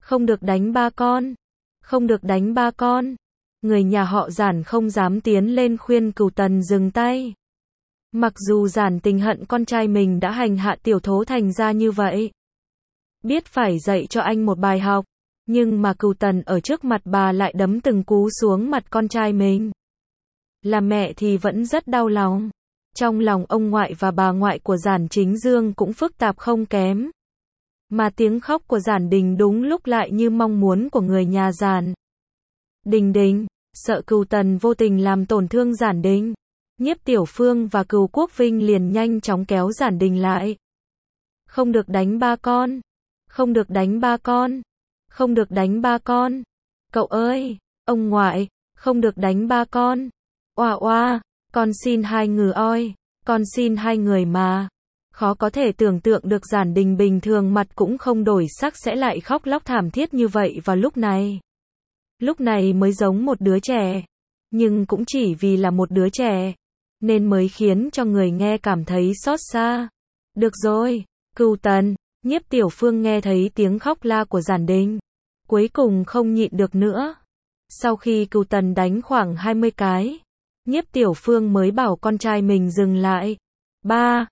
Không được đánh ba con. Không được đánh ba con. Người nhà họ Giản không dám tiến lên khuyên Cửu Tần dừng tay. Mặc dù Giản Tình hận con trai mình đã hành hạ Tiểu Thố thành ra như vậy. Biết phải dạy cho anh một bài học. Nhưng mà Cửu Tần ở trước mặt bà lại đấm từng cú xuống mặt con trai mình. Là mẹ thì vẫn rất đau lòng. Trong lòng ông ngoại và bà ngoại của Giản Chính Dương cũng phức tạp không kém. Mà tiếng khóc của Giản Đình đúng lúc lại như mong muốn của người nhà Giản Đình Đình, sợ Cửu Tần vô tình làm tổn thương Giản Đình. Nhiếp Tiểu Phương và Cửu Quốc Vinh liền nhanh chóng kéo Giản Đình lại. Không được đánh ba con. Không được đánh ba con. Không được đánh ba con. Cậu ơi, ông ngoại, không được đánh ba con. Oa oa, con xin hai người oi, con xin hai người mà. Khó có thể tưởng tượng được Giản Đình bình thường mặt cũng không đổi sắc sẽ lại khóc lóc thảm thiết như vậy vào lúc này. Lúc này mới giống một đứa trẻ. Nhưng cũng chỉ vì là một đứa trẻ, nên mới khiến cho người nghe cảm thấy xót xa. Được rồi, Cửu Tần. Nhiếp Tiểu Phương nghe thấy tiếng khóc la của Giản Đình. Cuối cùng không nhịn được nữa. Sau khi Cửu Tần đánh khoảng 20 cái, Nhiếp Tiểu Phương mới bảo con trai mình dừng lại. Ba,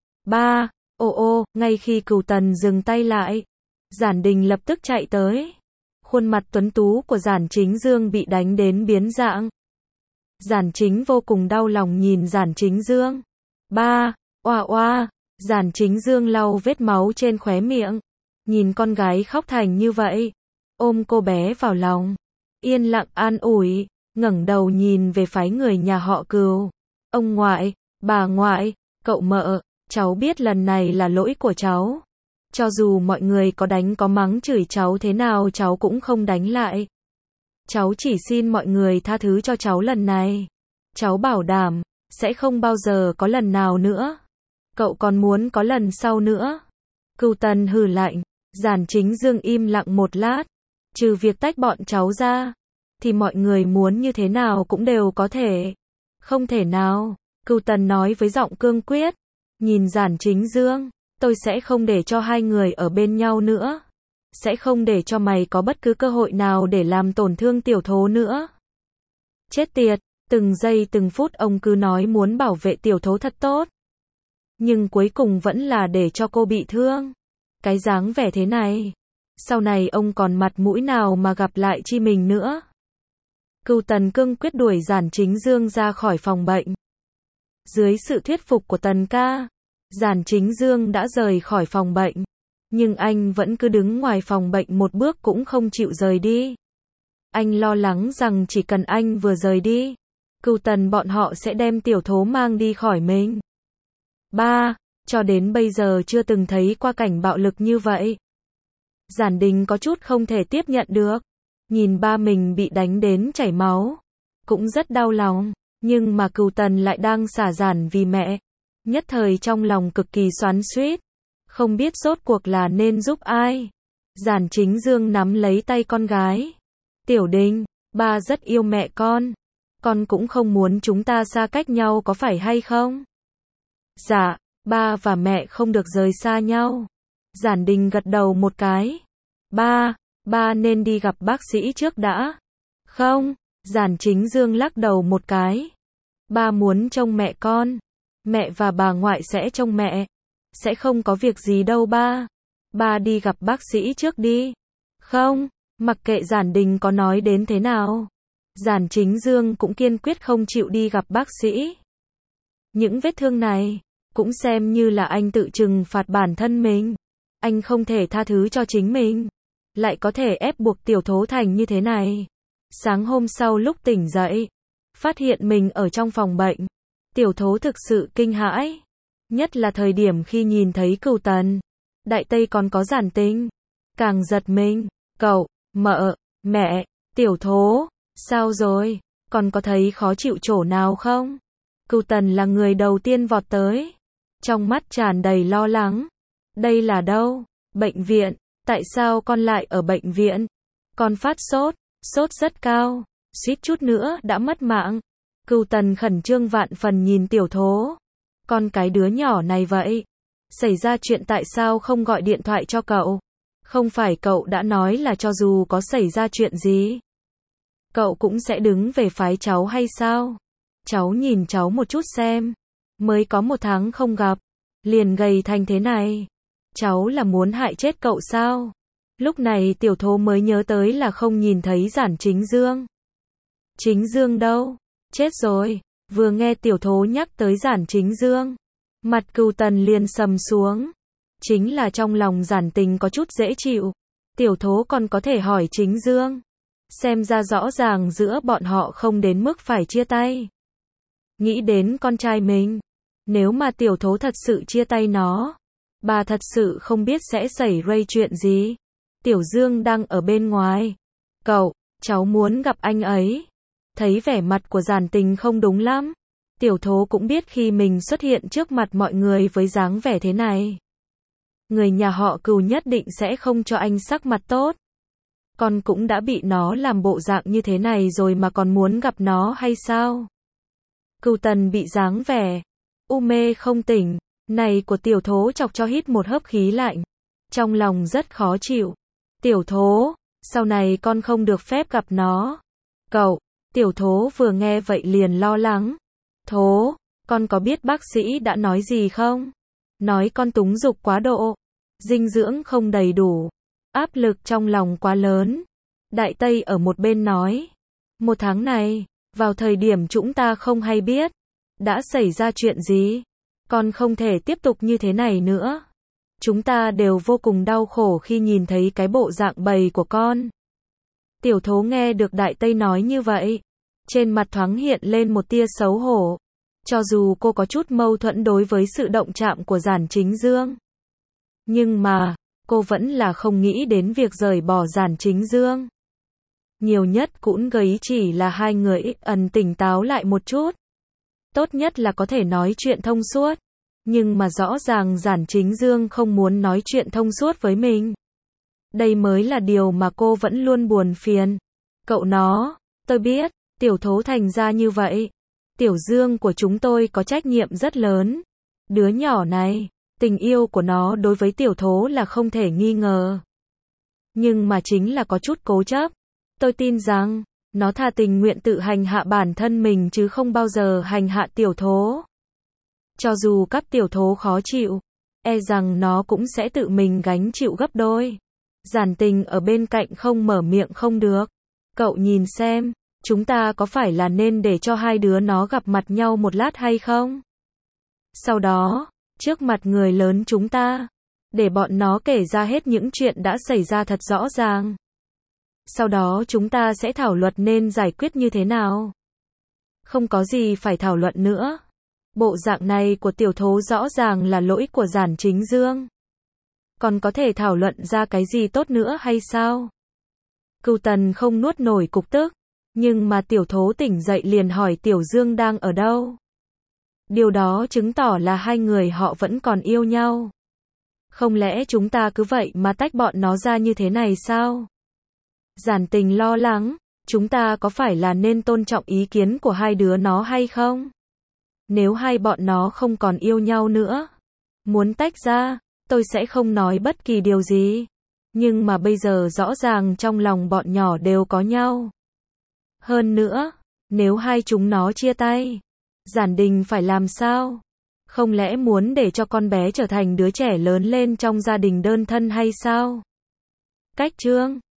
ngay khi Cửu Tần dừng tay lại, Giản Đình lập tức chạy tới. Khuôn mặt tuấn tú của Giản Chính Dương bị đánh đến biến dạng. Giản Chính vô cùng đau lòng nhìn Giản Chính Dương. Oa, Giản Chính Dương lau vết máu trên khóe miệng. Nhìn con gái khóc thành như vậy, ôm cô bé vào lòng, yên lặng an ủi, ngẩng đầu nhìn về phái người nhà họ Cửu. Ông ngoại, bà ngoại, cậu mợ, cháu biết lần này là lỗi của cháu. Cho dù mọi người có đánh có mắng chửi cháu thế nào cháu cũng không đánh lại. Cháu chỉ xin mọi người tha thứ cho cháu lần này. Cháu bảo đảm, sẽ không bao giờ có lần nào nữa. Cậu còn muốn có lần sau nữa. Cửu Tần hừ lạnh. Giản Chính Dương im lặng một lát. Trừ việc tách bọn cháu ra, thì mọi người muốn như thế nào cũng đều có thể. Không thể nào. Cửu Tần nói với giọng cương quyết. Nhìn Giản Chính Dương, tôi sẽ không để cho hai người ở bên nhau nữa. Sẽ không để cho mày có bất cứ cơ hội nào để làm tổn thương Tiểu Thố nữa. Chết tiệt, từng giây từng phút ông cứ nói muốn bảo vệ Tiểu Thố thật tốt. Nhưng cuối cùng vẫn là để cho cô bị thương. Cái dáng vẻ thế này, sau này ông còn mặt mũi nào mà gặp lại chi mình nữa. Cửu Tần cương quyết đuổi Giản Chính Dương ra khỏi phòng bệnh. Dưới sự thuyết phục của Tần ca, Giản Chính Dương đã rời khỏi phòng bệnh. Nhưng anh vẫn cứ đứng ngoài phòng bệnh một bước cũng không chịu rời đi. Anh lo lắng rằng chỉ cần anh vừa rời đi, Cửu Tần bọn họ sẽ đem Tiểu Thố mang đi khỏi mình. Cho đến bây giờ chưa từng thấy qua cảnh bạo lực như vậy. Giản Đình có chút không thể tiếp nhận được. Nhìn ba mình bị đánh đến chảy máu, cũng rất đau lòng. Nhưng mà Cửu Tần lại đang xả giản vì mẹ. Nhất thời trong lòng cực kỳ xoắn xuýt. Không biết rốt cuộc là nên giúp ai. Giản Chính Dương nắm lấy tay con gái. Tiểu Đình, ba rất yêu mẹ con. Con cũng không muốn chúng ta xa cách nhau có phải hay không? Dạ, ba và mẹ không được rời xa nhau. Giản Đình gật đầu một cái. Ba nên đi gặp bác sĩ trước đã. Không, Giản Chính Dương lắc đầu một cái. Ba muốn trông mẹ con. Mẹ và bà ngoại sẽ trông mẹ. Sẽ không có việc gì đâu ba. Ba đi gặp bác sĩ trước đi. Không, mặc kệ Giản Đình có nói đến thế nào. Giản Chính Dương cũng kiên quyết không chịu đi gặp bác sĩ. Những vết thương này, cũng xem như là anh tự trừng phạt bản thân mình. Anh không thể tha thứ cho chính mình. Lại có thể ép buộc Tiểu Thố thành như thế này. Sáng hôm sau lúc tỉnh dậy, phát hiện mình ở trong phòng bệnh. Tiểu Thố thực sự kinh hãi. Nhất là thời điểm khi nhìn thấy Cửu Tần. Đại Tây còn có Giản Tình. Càng giật mình. Cậu, mợ, mẹ, Tiểu Thố, sao rồi? Còn có thấy khó chịu chỗ nào không? Cửu Tần là người đầu tiên vọt tới. Trong mắt tràn đầy lo lắng. Đây là đâu? Bệnh viện. Tại sao con lại ở bệnh viện? Con phát sốt. Sốt rất cao. Suýt chút nữa đã mất mạng. Cửu Tần khẩn trương vạn phần nhìn Tiểu Thố. Con cái đứa nhỏ này vậy. Xảy ra chuyện tại sao không gọi điện thoại cho cậu? Không phải cậu đã nói là cho dù có xảy ra chuyện gì, cậu cũng sẽ đứng về phái cháu hay sao? Cháu nhìn cháu một chút xem. Mới có 1 tháng không gặp, liền gầy thành thế này. Cháu là muốn hại chết cậu sao? Lúc này Tiểu Thố mới nhớ tới là không nhìn thấy Giản Chính Dương. Chính Dương đâu? Chết rồi. Vừa nghe Tiểu Thố nhắc tới Giản Chính Dương, mặt Cửu Tần liền sầm xuống. Chính là trong lòng Giản Tình có chút dễ chịu. Tiểu Thố còn có thể hỏi Chính Dương. Xem ra rõ ràng giữa bọn họ không đến mức phải chia tay. Nghĩ đến con trai mình, nếu mà Tiểu Thố thật sự chia tay nó, bà thật sự không biết sẽ xảy ra chuyện gì. Tiểu Dương đang ở bên ngoài. Cậu, cháu muốn gặp anh ấy. Thấy vẻ mặt của Giản Tình không đúng lắm. Tiểu Thố cũng biết khi mình xuất hiện trước mặt mọi người với dáng vẻ thế này, người nhà họ Cửu nhất định sẽ không cho anh sắc mặt tốt. Con cũng đã bị nó làm bộ dạng như thế này rồi mà còn muốn gặp nó hay sao? Cửu Tần bị dáng vẻ u mê không tỉnh này của Tiểu Thố chọc cho hít một hớp khí lạnh. Trong lòng rất khó chịu. Tiểu Thố, sau này con không được phép gặp nó. Cậu, Tiểu Thố vừa nghe vậy liền lo lắng. Thố, con có biết bác sĩ đã nói gì không? Nói con túng dục quá độ, dinh dưỡng không đầy đủ, áp lực trong lòng quá lớn. Đại Tây ở một bên nói, 1 tháng này, vào thời điểm chúng ta không hay biết, đã xảy ra chuyện gì? Con không thể tiếp tục như thế này nữa. Chúng ta đều vô cùng đau khổ khi nhìn thấy cái bộ dạng bầy của con. Tiểu Thố nghe được Đại Tây nói như vậy, trên mặt thoáng hiện lên một tia xấu hổ. Cho dù cô có chút mâu thuẫn đối với sự động chạm của Giản Chính Dương, nhưng mà, cô vẫn là không nghĩ đến việc rời bỏ Giản Chính Dương. Nhiều nhất cũng gấy chỉ là hai người ẩn tỉnh táo lại một chút. Tốt nhất là có thể nói chuyện thông suốt. Nhưng mà rõ ràng Giản Chính Dương không muốn nói chuyện thông suốt với mình. Đây mới là điều mà cô vẫn luôn buồn phiền. Cậu nó, tôi biết, Tiểu Thố thành ra như vậy. Tiểu Dương của chúng tôi có trách nhiệm rất lớn. Đứa nhỏ này, tình yêu của nó đối với Tiểu Thố là không thể nghi ngờ. Nhưng mà chính là có chút cố chấp. Tôi tin rằng, nó thà tình nguyện tự hành hạ bản thân mình chứ không bao giờ hành hạ Tiểu Thố. Cho dù các Tiểu Thố khó chịu, e rằng nó cũng sẽ tự mình gánh chịu gấp đôi. Giản Tình ở bên cạnh không mở miệng không được. Cậu nhìn xem, chúng ta có phải là nên để cho hai đứa nó gặp mặt nhau một lát hay không? Sau đó, trước mặt người lớn chúng ta, để bọn nó kể ra hết những chuyện đã xảy ra thật rõ ràng. Sau đó chúng ta sẽ thảo luận nên giải quyết như thế nào. Không có gì phải thảo luận nữa. Bộ dạng này của Tiểu Thố rõ ràng là lỗi của Giản Chính Dương. Còn có thể thảo luận ra cái gì tốt nữa hay sao? Cửu Tần không nuốt nổi cục tức. Nhưng mà Tiểu Thố tỉnh dậy liền hỏi Tiểu Dương đang ở đâu. Điều đó chứng tỏ là hai người họ vẫn còn yêu nhau. Không lẽ chúng ta cứ vậy mà tách bọn nó ra như thế này sao? Giản Tình lo lắng, chúng ta có phải là nên tôn trọng ý kiến của hai đứa nó hay không? Nếu hai bọn nó không còn yêu nhau nữa, muốn tách ra, tôi sẽ không nói bất kỳ điều gì. Nhưng mà bây giờ rõ ràng trong lòng bọn nhỏ đều có nhau. Hơn nữa, nếu hai chúng nó chia tay, Giản Đình phải làm sao? Không lẽ muốn để cho con bé trở thành đứa trẻ lớn lên trong gia đình đơn thân hay sao? Cách chương